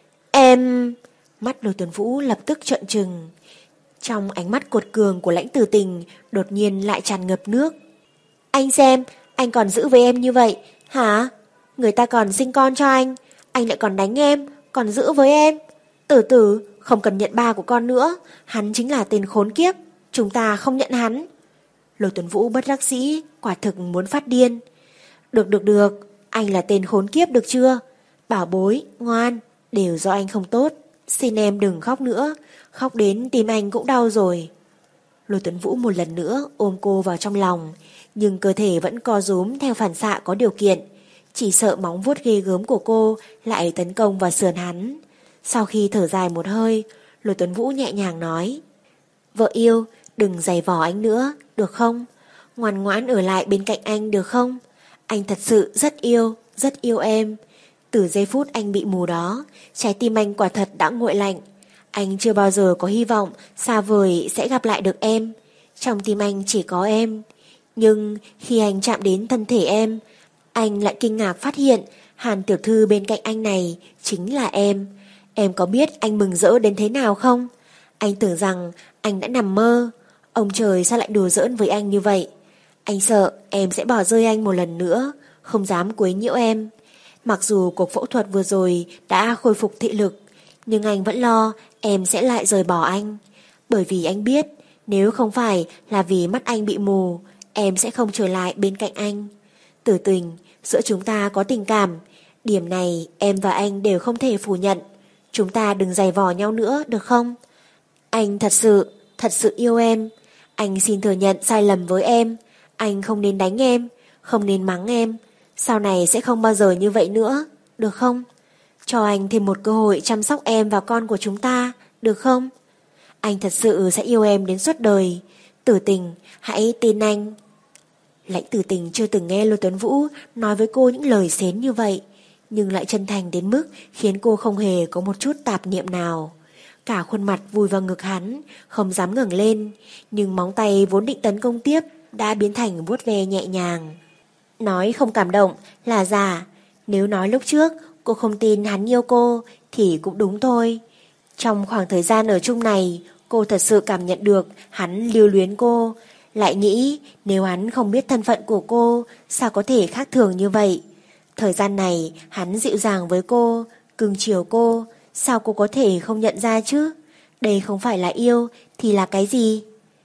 Em... Mắt Lôi Tuấn Vũ lập tức trợn trừng. Trong ánh mắt cuột cường của Lãnh Tử Tình đột nhiên lại tràn ngập nước. Anh xem, anh còn giữ với em như vậy, hả? Người ta còn sinh con cho anh, anh lại còn đánh em, còn giữ với em. Tử Tử, không cần nhận ba của con nữa, hắn chính là tên khốn kiếp, chúng ta không nhận hắn. Lôi Tuấn Vũ bất đắc dĩ, quả thực muốn phát điên. Được được được, anh là tên khốn kiếp được chưa? Bảo bối, ngoan, đều do anh không tốt. Xin em đừng khóc nữa, khóc đến tim anh cũng đau rồi. Lôi Tuấn Vũ một lần nữa ôm cô vào trong lòng, nhưng cơ thể vẫn co rúm theo phản xạ có điều kiện, chỉ sợ móng vuốt ghê gớm của cô lại tấn công vào sườn hắn. Sau khi thở dài một hơi, Lôi Tuấn Vũ nhẹ nhàng nói: Vợ yêu, đừng giày vò anh nữa, được không? Ngoan ngoãn ở lại bên cạnh anh được không? Anh thật sự rất yêu, rất yêu em. Từ giây phút anh bị mù đó, trái tim anh quả thật đã nguội lạnh. Anh chưa bao giờ có hy vọng xa vời sẽ gặp lại được em. Trong tim anh chỉ có em. Nhưng khi anh chạm đến thân thể em, anh lại kinh ngạc phát hiện Hàn tiểu thư bên cạnh anh này chính là em. Em có biết anh mừng rỡ đến thế nào không? Anh tưởng rằng anh đã nằm mơ. Ông trời sao lại đùa giỡn với anh như vậy? Anh sợ em sẽ bỏ rơi anh một lần nữa, không dám quấy nhiễu em. Mặc dù cuộc phẫu thuật vừa rồi đã khôi phục thị lực, nhưng anh vẫn lo em sẽ lại rời bỏ anh. Bởi vì anh biết, nếu không phải là vì mắt anh bị mù, em sẽ không trở lại bên cạnh anh. Tử Tình, giữa chúng ta có tình cảm, điểm này em và anh đều không thể phủ nhận. Chúng ta đừng giày vò nhau nữa được không? Anh thật sự, thật sự yêu em. Anh xin thừa nhận sai lầm với em. Anh không nên đánh em, không nên mắng em. Sau này sẽ không bao giờ như vậy nữa, được không? Cho anh thêm một cơ hội chăm sóc em và con của chúng ta, được không? Anh thật sự sẽ yêu em đến suốt đời. Tử Tình, hãy tin anh. Lãnh Tử Tình chưa từng nghe Lôi Tuấn Vũ nói với cô những lời xến như vậy, nhưng lại chân thành đến mức khiến cô không hề có một chút tạp niệm nào. Cả khuôn mặt vùi vào ngực hắn, không dám ngẩng lên, nhưng móng tay vốn định tấn công tiếp đã biến thành vuốt ve nhẹ nhàng. Nói không cảm động là giả. Nếu nói lúc trước cô không tin hắn yêu cô thì cũng đúng thôi. Trong khoảng thời gian ở chung này, cô thật sự cảm nhận được hắn lưu luyến cô. Lại nghĩ nếu hắn không biết thân phận của cô, sao có thể khác thường như vậy. Thời gian này hắn dịu dàng với cô, cưng chiều cô, sao cô có thể không nhận ra chứ? Đây không phải là yêu thì là cái gì?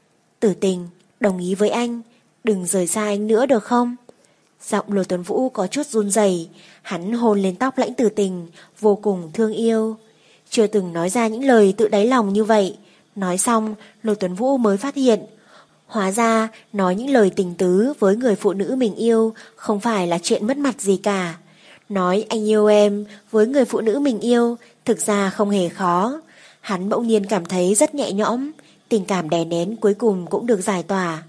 Tử Tình, đồng ý với anh, đừng rời xa anh nữa được không? Giọng Lôi Tuấn Vũ có chút run rẩy, hắn hôn lên tóc Lãnh Tử Tình, vô cùng thương yêu. Chưa từng nói ra những lời tự đáy lòng như vậy. Nói xong, Lôi Tuấn Vũ mới phát hiện, hóa ra nói những lời tình tứ với người phụ nữ mình yêu không phải là chuyện mất mặt gì cả. Nói anh yêu em với người phụ nữ mình yêu thực ra không hề khó. Hắn bỗng nhiên cảm thấy rất nhẹ nhõm, tình cảm đè nén cuối cùng cũng được giải tỏa.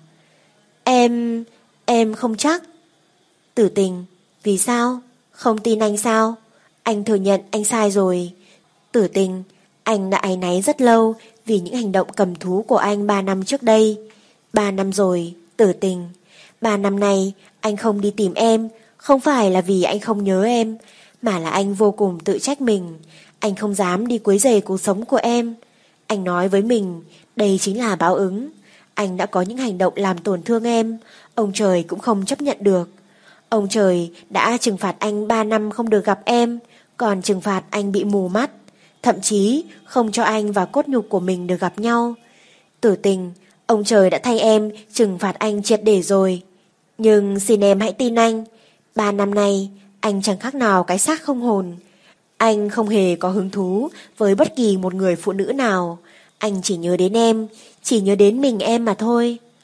Em... em không chắc. Tử Tình, vì sao? Không tin anh sao? Anh thừa nhận anh sai rồi. Tử Tình, anh đã áy náy rất lâu vì những hành động cầm thú của anh ba năm trước đây. Ba năm rồi, Tử Tình. Ba năm nay anh không đi tìm em, không phải là vì anh không nhớ em, mà là anh vô cùng tự trách mình. Anh không dám đi quấy rầy cuộc sống của em. Anh nói với mình, đây chính là báo ứng. Anh đã có những hành động làm tổn thương em, ông trời cũng không chấp nhận được. Ông trời đã trừng phạt anh ba năm không được gặp em, còn trừng phạt anh bị mù mắt, thậm chí không cho anh và cốt nhục của mình được gặp nhau. Tử Tình, ông trời đã thay em trừng phạt anh triệt để rồi. Nhưng xin em hãy tin anh, ba năm nay anh chẳng khác nào cái xác không hồn. Anh không hề có hứng thú với bất kỳ một người phụ nữ nào. Anh chỉ nhớ đến em, chỉ nhớ đến mình em mà thôi.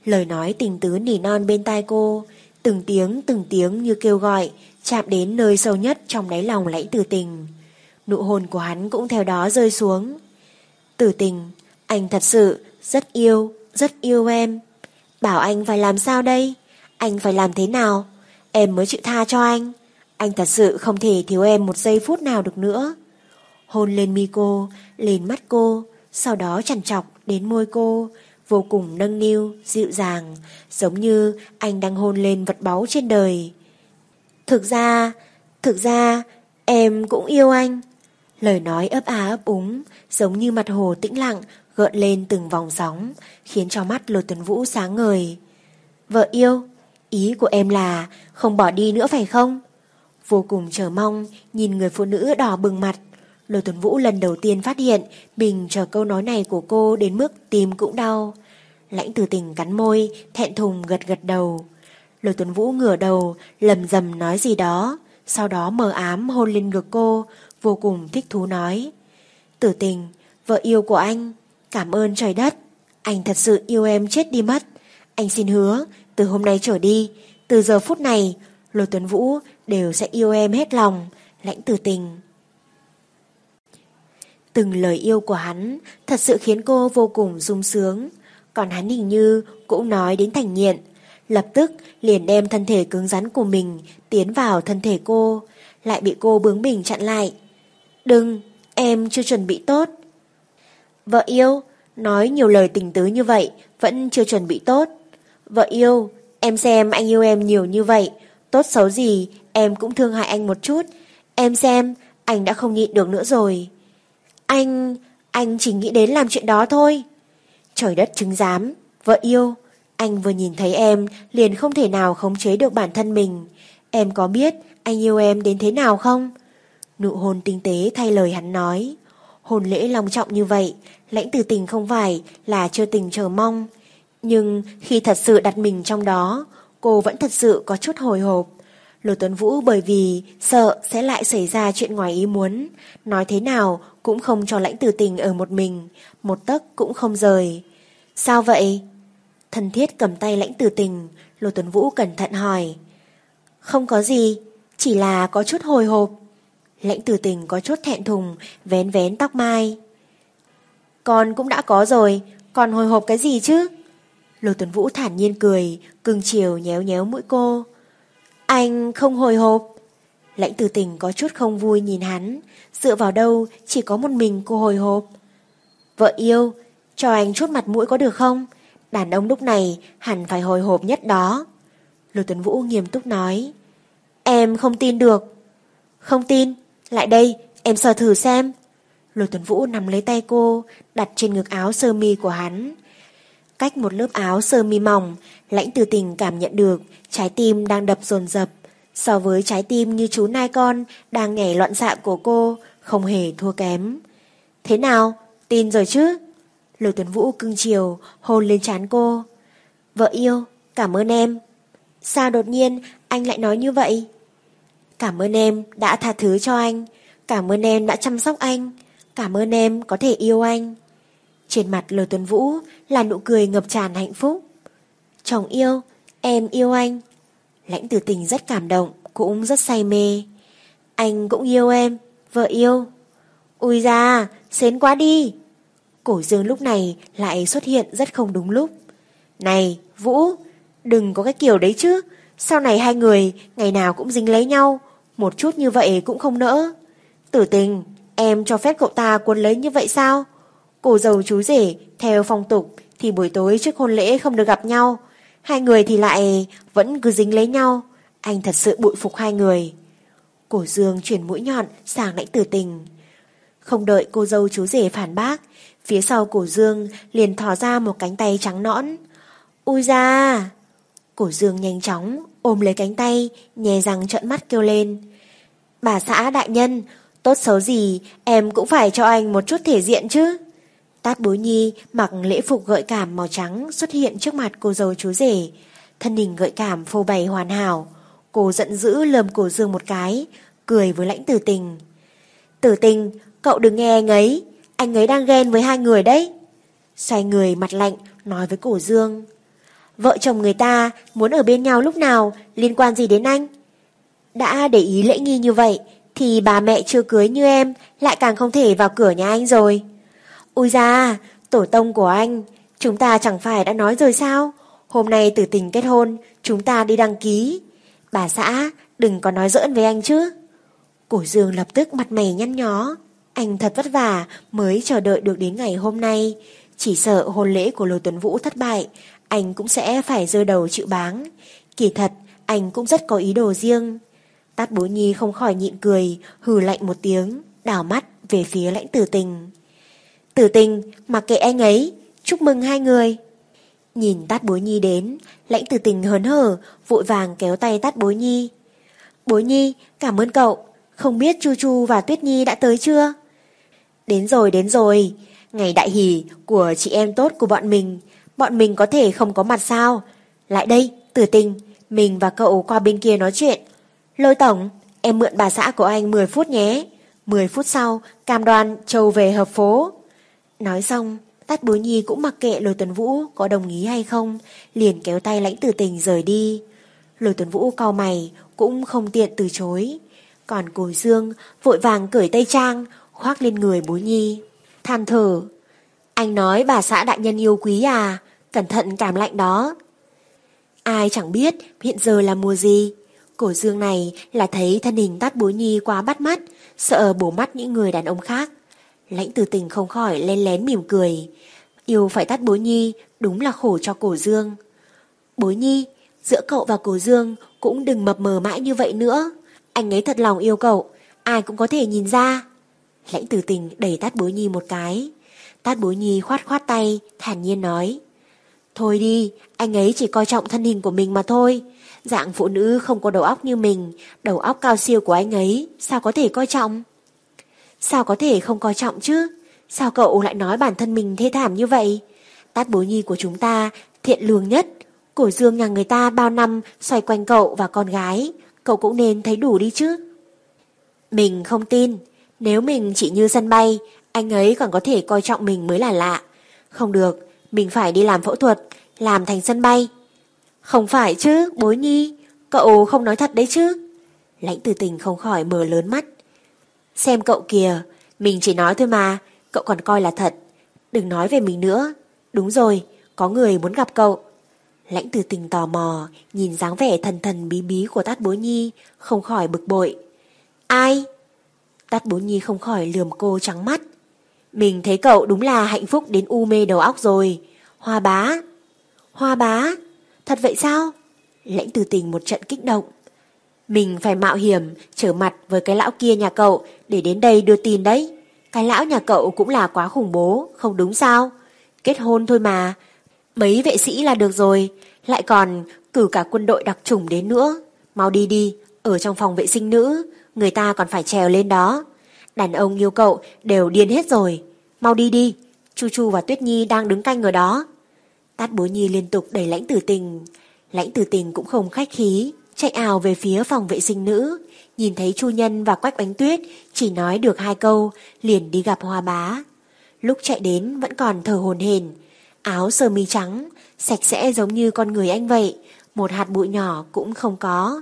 Lời nói tình tứ nỉ non bên tai cô, từng tiếng từng tiếng như kêu gọi, chạm đến nơi sâu nhất trong đáy lòng Lãnh Tử Tình. Nụ hôn của hắn cũng theo đó rơi xuống. Tử Tình, anh thật sự rất yêu, rất yêu em. Bảo anh phải làm sao đây? Anh phải làm thế nào em mới chịu tha cho anh? Anh thật sự không thể thiếu em một giây phút nào được nữa. Hôn lên mi cô, lên mắt cô, sau đó chằn chọc đến môi cô, vô cùng nâng niu, dịu dàng, giống như anh đang hôn lên vật báu trên đời. Thực ra, thực ra, em cũng yêu anh. Lời nói ấp a ấp úng, giống như mặt hồ tĩnh lặng, gợn lên từng vòng sóng, khiến cho mắt Lôi Tuấn Vũ sáng ngời. Vợ yêu, ý của em là không bỏ đi nữa phải không? Vô cùng chờ mong, nhìn người phụ nữ đỏ bừng mặt. Lôi Tuấn Vũ lần đầu tiên phát hiện mình chờ câu nói này của cô đến mức tim cũng đau. Lãnh Tử Tình cắn môi, thẹn thùng gật gật đầu. Lôi Tuấn Vũ ngửa đầu, lầm rầm nói gì đó, sau đó mờ ám hôn lên ngực cô, vô cùng thích thú nói. Tử Tình, vợ yêu của anh, cảm ơn trời đất. Anh thật sự yêu em chết đi mất. Anh xin hứa, từ hôm nay trở đi, từ giờ phút này, Lôi Tuấn Vũ đều sẽ yêu em hết lòng. Lãnh Tử Tình. Từng lời yêu của hắn thật sự khiến cô vô cùng sung sướng. Còn hắn hình như cũng nói đến thành nghiện. Lập tức liền đem thân thể cứng rắn của mình tiến vào thân thể cô, lại bị cô bướng bỉnh chặn lại. Đừng, em chưa chuẩn bị tốt. Vợ yêu, nói nhiều lời tình tứ như vậy vẫn chưa chuẩn bị tốt. Vợ yêu, em xem anh yêu em nhiều như vậy, tốt xấu gì em cũng thương hại anh một chút. Em xem anh đã không nhịn được nữa rồi. Anh, anh chỉ nghĩ đến làm chuyện đó thôi. Trời đất chứng giám, vợ yêu, anh vừa nhìn thấy em liền không thể nào khống chế được bản thân mình. Em có biết anh yêu em đến thế nào không? Nụ hôn tinh tế thay lời hắn nói. Hôn lễ long trọng như vậy, Lãnh Tử Tình không phải là chưa tình chờ mong. Nhưng khi thật sự đặt mình trong đó, cô vẫn thật sự có chút hồi hộp. Lôi Tuấn Vũ bởi vì sợ sẽ lại xảy ra chuyện ngoài ý muốn, nói thế nào cũng không cho Lãnh Tử Tình ở một mình, một tấc cũng không rời. Sao vậy? Thân thiết cầm tay Lãnh Tử Tình, Lôi Tuấn Vũ cẩn thận hỏi. Không có gì, chỉ là có chút hồi hộp. Lãnh Tử Tình có chút thẹn thùng, vén vén tóc mai. Con cũng đã có rồi, còn hồi hộp cái gì chứ? Lôi Tuấn Vũ thản nhiên cười, cưng chiều nhéo nhéo mũi cô. Anh không hồi hộp. Lãnh Tử Tình có chút không vui nhìn hắn, dựa vào đâu chỉ có một mình cô hồi hộp. Vợ yêu, cho anh chút mặt mũi có được không? Đàn ông lúc này hẳn phải hồi hộp nhất đó. Lôi Tuấn Vũ nghiêm túc nói. Em không tin được. Không tin, lại đây, em sờ thử xem. Lôi Tuấn Vũ nắm lấy tay cô, đặt trên ngực áo sơ mi của hắn. Cách một lớp áo sơ mi mỏng, Lãnh Tử Tình cảm nhận được trái tim đang đập dồn dập. So với trái tim như chú nai con đang nhảy loạn xạ của cô, không hề thua kém. Thế nào, tin rồi chứ? Lôi Tuấn Vũ cưng chiều, hôn lên trán cô. Vợ yêu, cảm ơn em. Sao đột nhiên anh lại nói như vậy? Cảm ơn em đã tha thứ cho anh. Cảm ơn em đã chăm sóc anh. Cảm ơn em có thể yêu anh. Trên mặt Lôi Tuấn Vũ là nụ cười ngập tràn hạnh phúc. Chồng yêu, em yêu anh. Lãnh Tử Tình rất cảm động, cũng rất say mê. Anh cũng yêu em, vợ yêu. Ui da, xến quá đi. Cổ Dương lúc này lại xuất hiện rất không đúng lúc. Này, Vũ, đừng có cái kiểu đấy chứ. Sau này hai người ngày nào cũng dính lấy nhau, một chút như vậy cũng không nỡ. Tử Tình, em cho phép cậu ta cuốn lấy như vậy sao? Cô dâu chú rể theo phong tục thì buổi tối trước hôn lễ không được gặp nhau, hai người thì lại vẫn cứ dính lấy nhau. Anh thật sự bội phục hai người. Cổ Dương chuyển mũi nhọn sang Lãnh Tử Tình. Không đợi cô dâu chú rể phản bác, phía sau Cổ Dương liền thò ra một cánh tay trắng nõn. Ui da! Cổ Dương nhanh chóng ôm lấy cánh tay, nhè răng trợn mắt kêu lên. Bà xã đại nhân, tốt xấu gì em cũng phải cho anh một chút thể diện chứ. Tát Bối Nhi mặc lễ phục gợi cảm màu trắng xuất hiện trước mặt cô dâu chú rể. Thân hình gợi cảm phô bày hoàn hảo. Cô giận dữ lườm Cổ Dương một cái, cười với Lãnh Tử Tình. Tử Tình, cậu đừng nghe anh ấy, anh ấy đang ghen với hai người đấy. Xoay người mặt lạnh nói với Cổ Dương. Vợ chồng người ta muốn ở bên nhau lúc nào, liên quan gì đến anh? Đã để ý lễ nghi như vậy, thì bà mẹ chưa cưới như em lại càng không thể vào cửa nhà anh rồi. Ôi da, tổ tông của anh, chúng ta chẳng phải đã nói rồi sao? Hôm nay Tử Tình kết hôn, chúng ta đi đăng ký. Bà xã, đừng có nói giỡn với anh chứ. Cổ Dương lập tức mặt mày nhăn nhó. Anh thật vất vả mới chờ đợi được đến ngày hôm nay. Chỉ sợ hôn lễ của Lôi Tuấn Vũ thất bại, anh cũng sẽ phải rơi đầu chịu báng. Kỳ thật, anh cũng rất có ý đồ riêng. Tát Bối Nhi không khỏi nhịn cười, hừ lạnh một tiếng, đảo mắt về phía Lãnh Tử Tình. Tử Tình, mặc kệ anh ấy, chúc mừng hai người. Nhìn Tát Bối Nhi đến, Lãnh Tử Tình hớn hở, vội vàng kéo tay Tát Bối Nhi. Bối Nhi, cảm ơn cậu, không biết Chu Chu và Tuyết Nhi đã tới chưa? Đến rồi, đến rồi, ngày đại hỷ của chị em tốt của bọn mình, bọn mình có thể không có mặt sao? Lại đây, Tử Tình, mình và cậu qua bên kia nói chuyện. Lôi tổng, em mượn bà xã của anh mười phút nhé. mười phút sau, cam đoan trâu về hợp phố. Nói xong, Tát Bối Nhi cũng mặc kệ Lôi Tuấn Vũ có đồng ý hay không, liền kéo tay Lãnh Tử Tình rời đi. Lôi Tuấn Vũ cau mày, cũng không tiện từ chối. Còn Cổ Dương vội vàng cởi tây trang, khoác lên người Bối Nhi. Than thở, anh nói bà xã đại nhân yêu quý à, cẩn thận cảm lạnh đó. Ai chẳng biết hiện giờ là mùa gì. Cổ Dương này là thấy thân hình Tát Bối Nhi quá bắt mắt, sợ bổ mắt những người đàn ông khác. Lãnh Tử Tình không khỏi lén lén mỉm cười. Yêu phải Tát Bối Nhi đúng là khổ cho Cổ Dương. Bối Nhi, giữa cậu và Cổ Dương cũng đừng mập mờ mãi như vậy nữa. Anh ấy thật lòng yêu cậu, ai cũng có thể nhìn ra. Lãnh Tử Tình đẩy Tát Bối Nhi một cái. Tát Bối Nhi khoát khoát tay, thản nhiên nói. Thôi đi, anh ấy chỉ coi trọng thân hình của mình mà thôi. Dạng phụ nữ không có đầu óc như mình, đầu óc cao siêu của anh ấy sao có thể coi trọng? Sao có thể không coi trọng chứ? Sao cậu lại nói bản thân mình thê thảm như vậy? Tát Bối Nhi của chúng ta thiện lương nhất. Cổ Dương nhà người ta bao năm xoay quanh cậu và con gái, cậu cũng nên thấy đủ đi chứ. Mình không tin. Nếu mình chỉ như sân bay, anh ấy còn có thể coi trọng mình mới là lạ. Không được, mình phải đi làm phẫu thuật, làm thành sân bay. Không phải chứ, Bối Nhi, cậu không nói thật đấy chứ. Lãnh Tử Tình không khỏi mở lớn mắt. Xem cậu kìa, mình chỉ nói thôi mà, cậu còn coi là thật. Đừng nói về mình nữa. Đúng rồi, có người muốn gặp cậu. Lãnh Tử Tình tò mò, nhìn dáng vẻ thần thần bí bí của Tát Bối Nhi, không khỏi bực bội. Ai? Tát Bối Nhi không khỏi lườm cô trắng mắt. Mình thấy cậu đúng là hạnh phúc đến u mê đầu óc rồi. Hoa Bá. Hoa Bá? Thật vậy sao? Lãnh Tử Tình một trận kích động. Mình phải mạo hiểm trở mặt với cái lão kia nhà cậu để đến đây đưa tin đấy. Cái lão nhà cậu cũng là quá khủng bố, không đúng sao? Kết hôn thôi mà, mấy vệ sĩ là được rồi, lại còn cử cả quân đội đặc chủng đến nữa. Mau đi đi, ở trong phòng vệ sinh nữ, người ta còn phải trèo lên đó. Đàn ông yêu cậu đều điên hết rồi. Mau đi đi, Chu Chu và Tuyết Nhi đang đứng canh ở đó. Tát Bối Nhi liên tục đẩy Lãnh Tử Tình. Lãnh Tử Tình cũng không khách khí, chạy ào về phía phòng vệ sinh nữ. Nhìn thấy Chu Nhân và Quách Bánh Tuyết chỉ nói được hai câu, liền đi gặp Hoa Bá. Lúc chạy đến vẫn còn thở hổn hển, áo sơ mi trắng, sạch sẽ giống như con người anh vậy, một hạt bụi nhỏ cũng không có.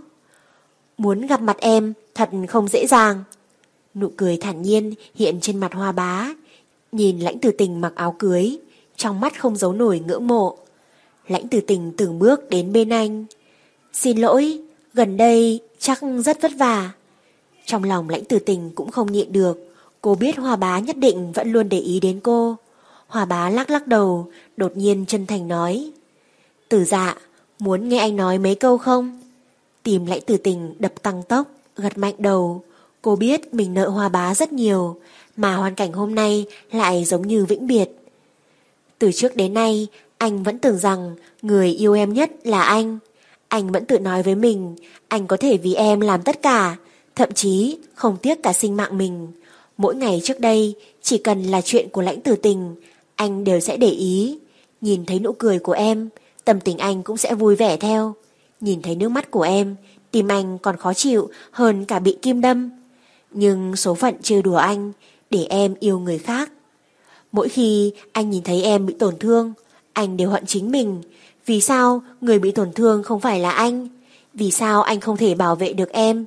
Muốn gặp mặt em thật không dễ dàng. Nụ cười thản nhiên hiện trên mặt Hoa Bá. Nhìn Lãnh Tử Tình mặc áo cưới, trong mắt không giấu nổi ngưỡng mộ. Lãnh Tử Tình từng bước đến bên anh. Xin lỗi, gần đây chắc rất vất vả. Trong lòng Lãnh Tử Tình cũng không nhịn được. Cô biết Hoa Bá nhất định vẫn luôn để ý đến cô. Hoa Bá lắc lắc đầu, đột nhiên chân thành nói. Tử Dạ, muốn nghe anh nói mấy câu không? Tìm Lãnh Tử Tình đập tăng tốc, gật mạnh đầu. Cô biết mình nợ Hoa Bá rất nhiều, mà hoàn cảnh hôm nay lại giống như vĩnh biệt. Từ trước đến nay, anh vẫn tưởng rằng người yêu em nhất là anh. Anh vẫn tự nói với mình, anh có thể vì em làm tất cả, thậm chí không tiếc cả sinh mạng mình. Mỗi ngày trước đây, chỉ cần là chuyện của Lãnh Tử Tình, anh đều sẽ để ý. Nhìn thấy nụ cười của em, tâm tình anh cũng sẽ vui vẻ theo. Nhìn thấy nước mắt của em, tim anh còn khó chịu hơn cả bị kim đâm. Nhưng số phận trêu đùa anh, để em yêu người khác. Mỗi khi anh nhìn thấy em bị tổn thương, anh đều hận chính mình, Vì sao người bị tổn thương không phải là anh? Vì sao anh không thể bảo vệ được em?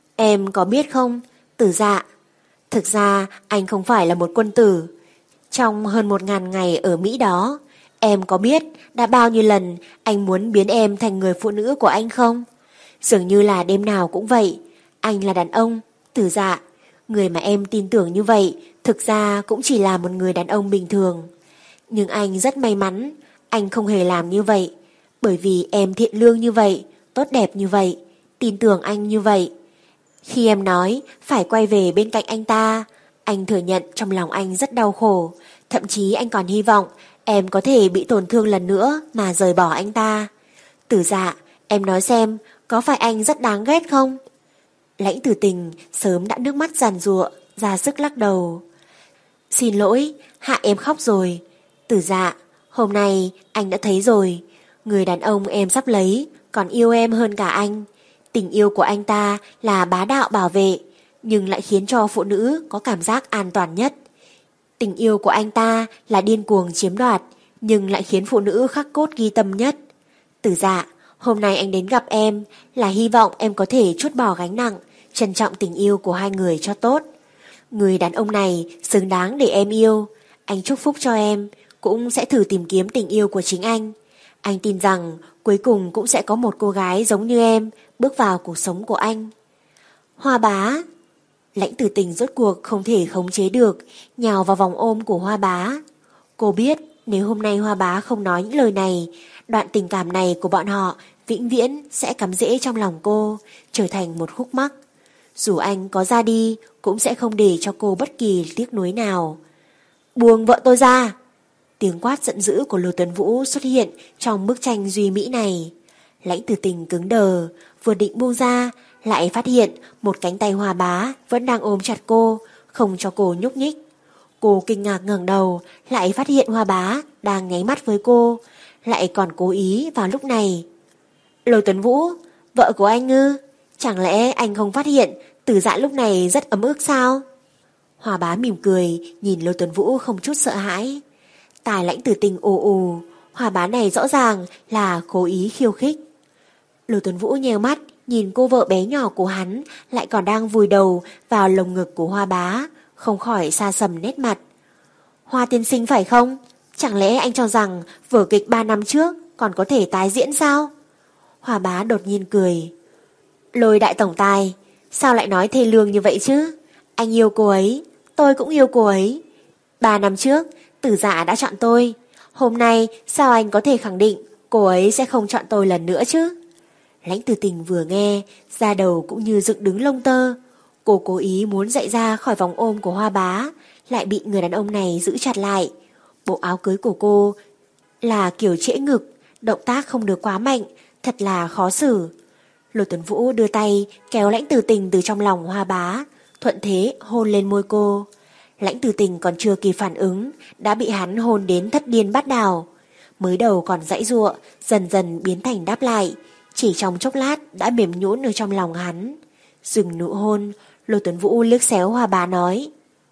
Em có biết không, Tử Dạ, thực ra anh không phải là một quân tử. Trong hơn một ngàn ngày ở Mỹ đó, em có biết đã bao nhiêu lần anh muốn biến em thành người phụ nữ của anh không? Dường như là đêm nào cũng vậy. Anh là đàn ông, Tử Dạ. Người mà em tin tưởng như vậy thực ra cũng chỉ là một người đàn ông bình thường. Nhưng anh rất may mắn, anh không hề làm như vậy. Bởi vì em thiện lương như vậy, tốt đẹp như vậy, tin tưởng anh như vậy. Khi em nói phải quay về bên cạnh anh ta, anh thừa nhận trong lòng anh rất đau khổ. Thậm chí anh còn hy vọng em có thể bị tổn thương lần nữa mà rời bỏ anh ta. Tử Dạ, em nói xem, có phải anh rất đáng ghét không? Lãnh Tử Tình sớm đã nước mắt giàn giụa, ra sức lắc đầu. Xin lỗi, hạ em khóc rồi. Tử Dạ, hôm nay anh đã thấy rồi. Người đàn ông em sắp lấy còn yêu em hơn cả anh. Tình yêu của anh ta là bá đạo bảo vệ, nhưng lại khiến cho phụ nữ có cảm giác an toàn nhất. Tình yêu của anh ta là điên cuồng chiếm đoạt, nhưng lại khiến phụ nữ khắc cốt ghi tâm nhất. Tử Dạ, hôm nay anh đến gặp em là hy vọng em có thể trút bỏ gánh nặng, trân trọng tình yêu của hai người cho tốt. Người đàn ông này xứng đáng để em yêu. Anh chúc phúc cho em, cũng sẽ thử tìm kiếm tình yêu của chính anh. Anh tin rằng cuối cùng cũng sẽ có một cô gái giống như em bước vào cuộc sống của anh. Hoa Bá. Lãnh Tử Tình rốt cuộc không thể khống chế được, nhào vào vòng ôm của Hoa Bá. Cô biết nếu hôm nay Hoa Bá không nói những lời này, đoạn tình cảm này của bọn họ vĩnh viễn sẽ cắm rễ trong lòng cô, trở thành một khúc mắc. Dù anh có ra đi cũng sẽ không để cho cô bất kỳ tiếc nuối nào. Buông vợ tôi ra! Tiếng quát giận dữ của Lưu Tuấn Vũ xuất hiện trong bức tranh duy mỹ này. Lãnh Tử Tình cứng đờ, vừa định buông ra, lại phát hiện một cánh tay Hoa Bá vẫn đang ôm chặt cô, không cho cô nhúc nhích. Cô kinh ngạc ngẩng đầu, lại phát hiện Hoa Bá đang nháy mắt với cô, lại còn cố ý vào lúc này. Lưu Tuấn Vũ, vợ của anh ư? Chẳng lẽ anh không phát hiện Tử Dạ lúc này rất ấm ức sao? Hoa Bá mỉm cười, nhìn Lưu Tuấn Vũ không chút sợ hãi. Tài Lãnh Tử Tình ồ ồ, Hoa Bá này rõ ràng là cố ý khiêu khích. Lưu Tuấn Vũ nheo mắt, nhìn cô vợ bé nhỏ của hắn lại còn đang vùi đầu vào lồng ngực của Hoa Bá, không khỏi xa sầm nét mặt. Hoa tiên sinh phải không? Chẳng lẽ anh cho rằng vở kịch ba năm trước còn có thể tái diễn sao? Hoa Bá đột nhiên cười. Lôi đại tổng tài, sao lại nói thê lương như vậy chứ? Anh yêu cô ấy, tôi cũng yêu cô ấy. Ba năm trước, Tử Dạ đã chọn tôi. Hôm nay sao anh có thể khẳng định cô ấy sẽ không chọn tôi lần nữa chứ? Lãnh Tử Tình vừa nghe, da đầu cũng như dựng đứng lông tơ. Cô cố ý muốn dậy ra khỏi vòng ôm của Hoa Bá, lại bị người đàn ông này giữ chặt lại. Bộ áo cưới của cô là kiểu trễ ngực, động tác không được quá mạnh, thật là khó xử. Lô Tuấn Vũ đưa tay kéo Lãnh Tử Tình từ trong lòng Hoa Bá, thuận thế hôn lên môi cô. Lãnh Tử Tình còn chưa kịp phản ứng, đã bị hắn hôn đến thất điên bát đảo. Mới đầu còn giãy giụa, dần dần biến thành đáp lại, chỉ trong chốc lát đã mềm nhũn ở trong lòng hắn. Dừng nụ hôn, Lô Tuấn Vũ liếc xéo Hoa Bá nói: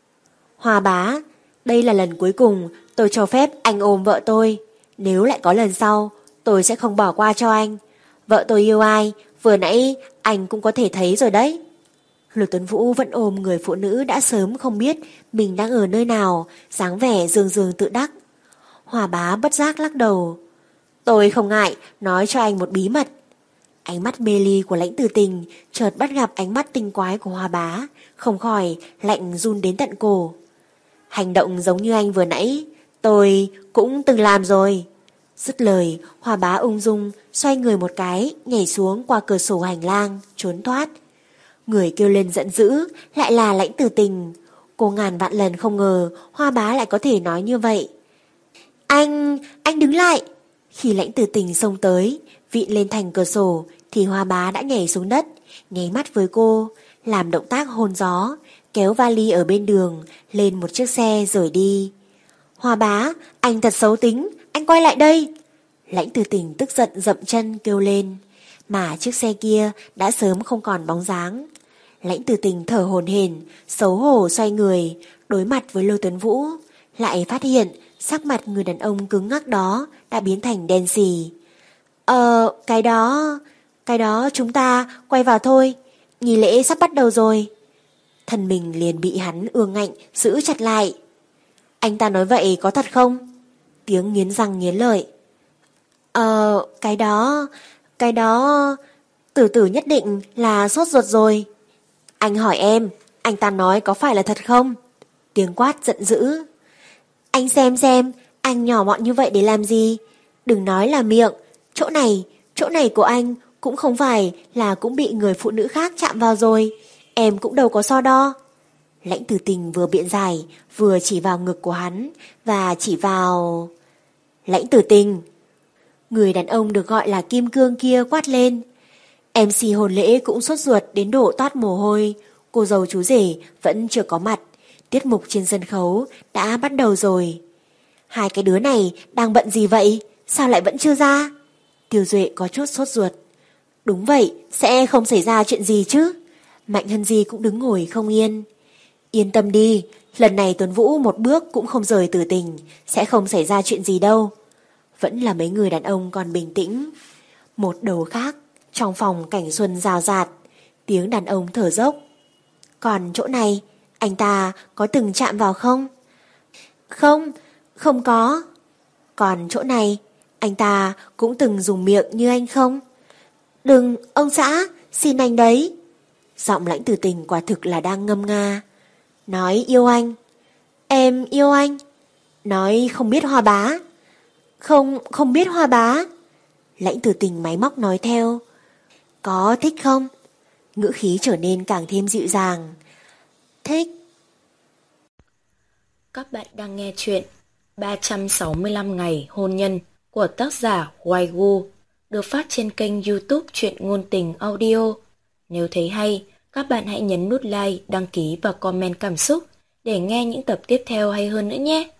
Hoa Bá, đây là lần cuối cùng tôi cho phép anh ôm vợ tôi. Nếu lại có lần sau, tôi sẽ không bỏ qua cho anh. Vợ tôi yêu ai, vừa nãy anh cũng có thể thấy rồi đấy. Lô Tuấn Vũ vẫn ôm người phụ nữ đã sớm không biết mình đang ở nơi nào, dáng vẻ dương dương tự đắc. Hoa Bá bất giác lắc đầu. Tôi không ngại nói cho anh một bí mật. Ánh mắt mê ly của Lãnh Tử Tình chợt bắt gặp ánh mắt tinh quái của Hoa Bá, không khỏi lạnh run đến tận cổ. Hành động giống như anh vừa nãy, tôi cũng từng làm rồi. Dứt lời, Hoa Bá ung dung xoay người một cái, nhảy xuống qua cửa sổ hành lang, trốn thoát. Người kêu lên giận dữ lại là Lãnh Tử Tình. Cô ngàn vạn lần không ngờ Hoa Bá lại có thể nói như vậy. Anh, anh đứng lại. Khi Lãnh Tử Tình xông tới, vịn lên thành cửa sổ, thì Hoa Bá đã nhảy xuống đất, nháy mắt với cô, làm động tác hôn gió, kéo vali ở bên đường, lên một chiếc xe rời đi. Hoa Bá, anh thật xấu tính, anh quay lại đây. Lãnh Tử Tình tức giận dậm chân kêu lên, mà chiếc xe kia đã sớm không còn bóng dáng. Lãnh Tử Tình thở hổn hển, xấu hổ xoay người, đối mặt với Lô Tuấn Vũ, lại phát hiện sắc mặt người đàn ông cứng ngắc đó đã biến thành đen xì. Ờ, cái đó, cái đó chúng ta quay vào thôi, nghi lễ sắp bắt đầu rồi. Thân mình liền bị hắn ương ngạnh giữ chặt lại. Anh ta nói vậy có thật không? Tiếng nghiến răng nghiến lợi. Ờ, cái đó, cái đó, Tử Tử nhất định là sốt ruột rồi. Anh hỏi em, anh ta nói có phải là thật không? Tiếng quát giận dữ. Anh xem xem, anh nhỏ mọn như vậy để làm gì? Đừng nói là miệng, chỗ này, chỗ này của anh cũng không phải là cũng bị người phụ nữ khác chạm vào rồi. Em cũng đâu có so đo. Lãnh Tử Tình vừa biện giải, vừa chỉ vào ngực của hắn và chỉ vào... Lãnh Tử Tình. Người đàn ông được gọi là Kim Cương kia quát lên. em xê hôn lễ cũng sốt ruột đến độ toát mồ hôi. Cô dâu chú rể vẫn chưa có mặt. Tiết mục trên sân khấu đã bắt đầu rồi. Hai cái đứa này đang bận gì vậy? Sao lại vẫn chưa ra? Tiêu Duệ có chút sốt ruột. Đúng vậy, sẽ không xảy ra chuyện gì chứ? Mạnh Hân Di cũng đứng ngồi không yên. Yên tâm đi, lần này Tuấn Vũ một bước cũng không rời Tử Tình, sẽ không xảy ra chuyện gì đâu. Vẫn là mấy người đàn ông còn bình tĩnh. Một đầu khác, trong phòng cảnh xuân rào rạt, tiếng đàn ông thở dốc. Còn chỗ này, anh ta có từng chạm vào không? Không, không có. Còn chỗ này, anh ta cũng từng dùng miệng như anh không? Đừng, ông xã, xin anh đấy. Giọng Lãnh Tử Tình quả thực là đang ngâm nga. Nói yêu anh. Em yêu anh. Nói không biết Hoa Bá. Không, không biết Hoa Bá. Lãnh Tử Tình máy móc nói theo. Có thích không? Ngữ khí trở nên càng thêm dịu dàng. Thích. Các bạn đang nghe chuyện ba trăm sáu mươi lăm ngày hôn nhân của tác giả Hoài Gu, được phát trên kênh YouTube Truyện Ngôn Tình Audio. Nếu thấy hay, các bạn hãy nhấn nút like, đăng ký và comment cảm xúc để nghe những tập tiếp theo hay hơn nữa nhé.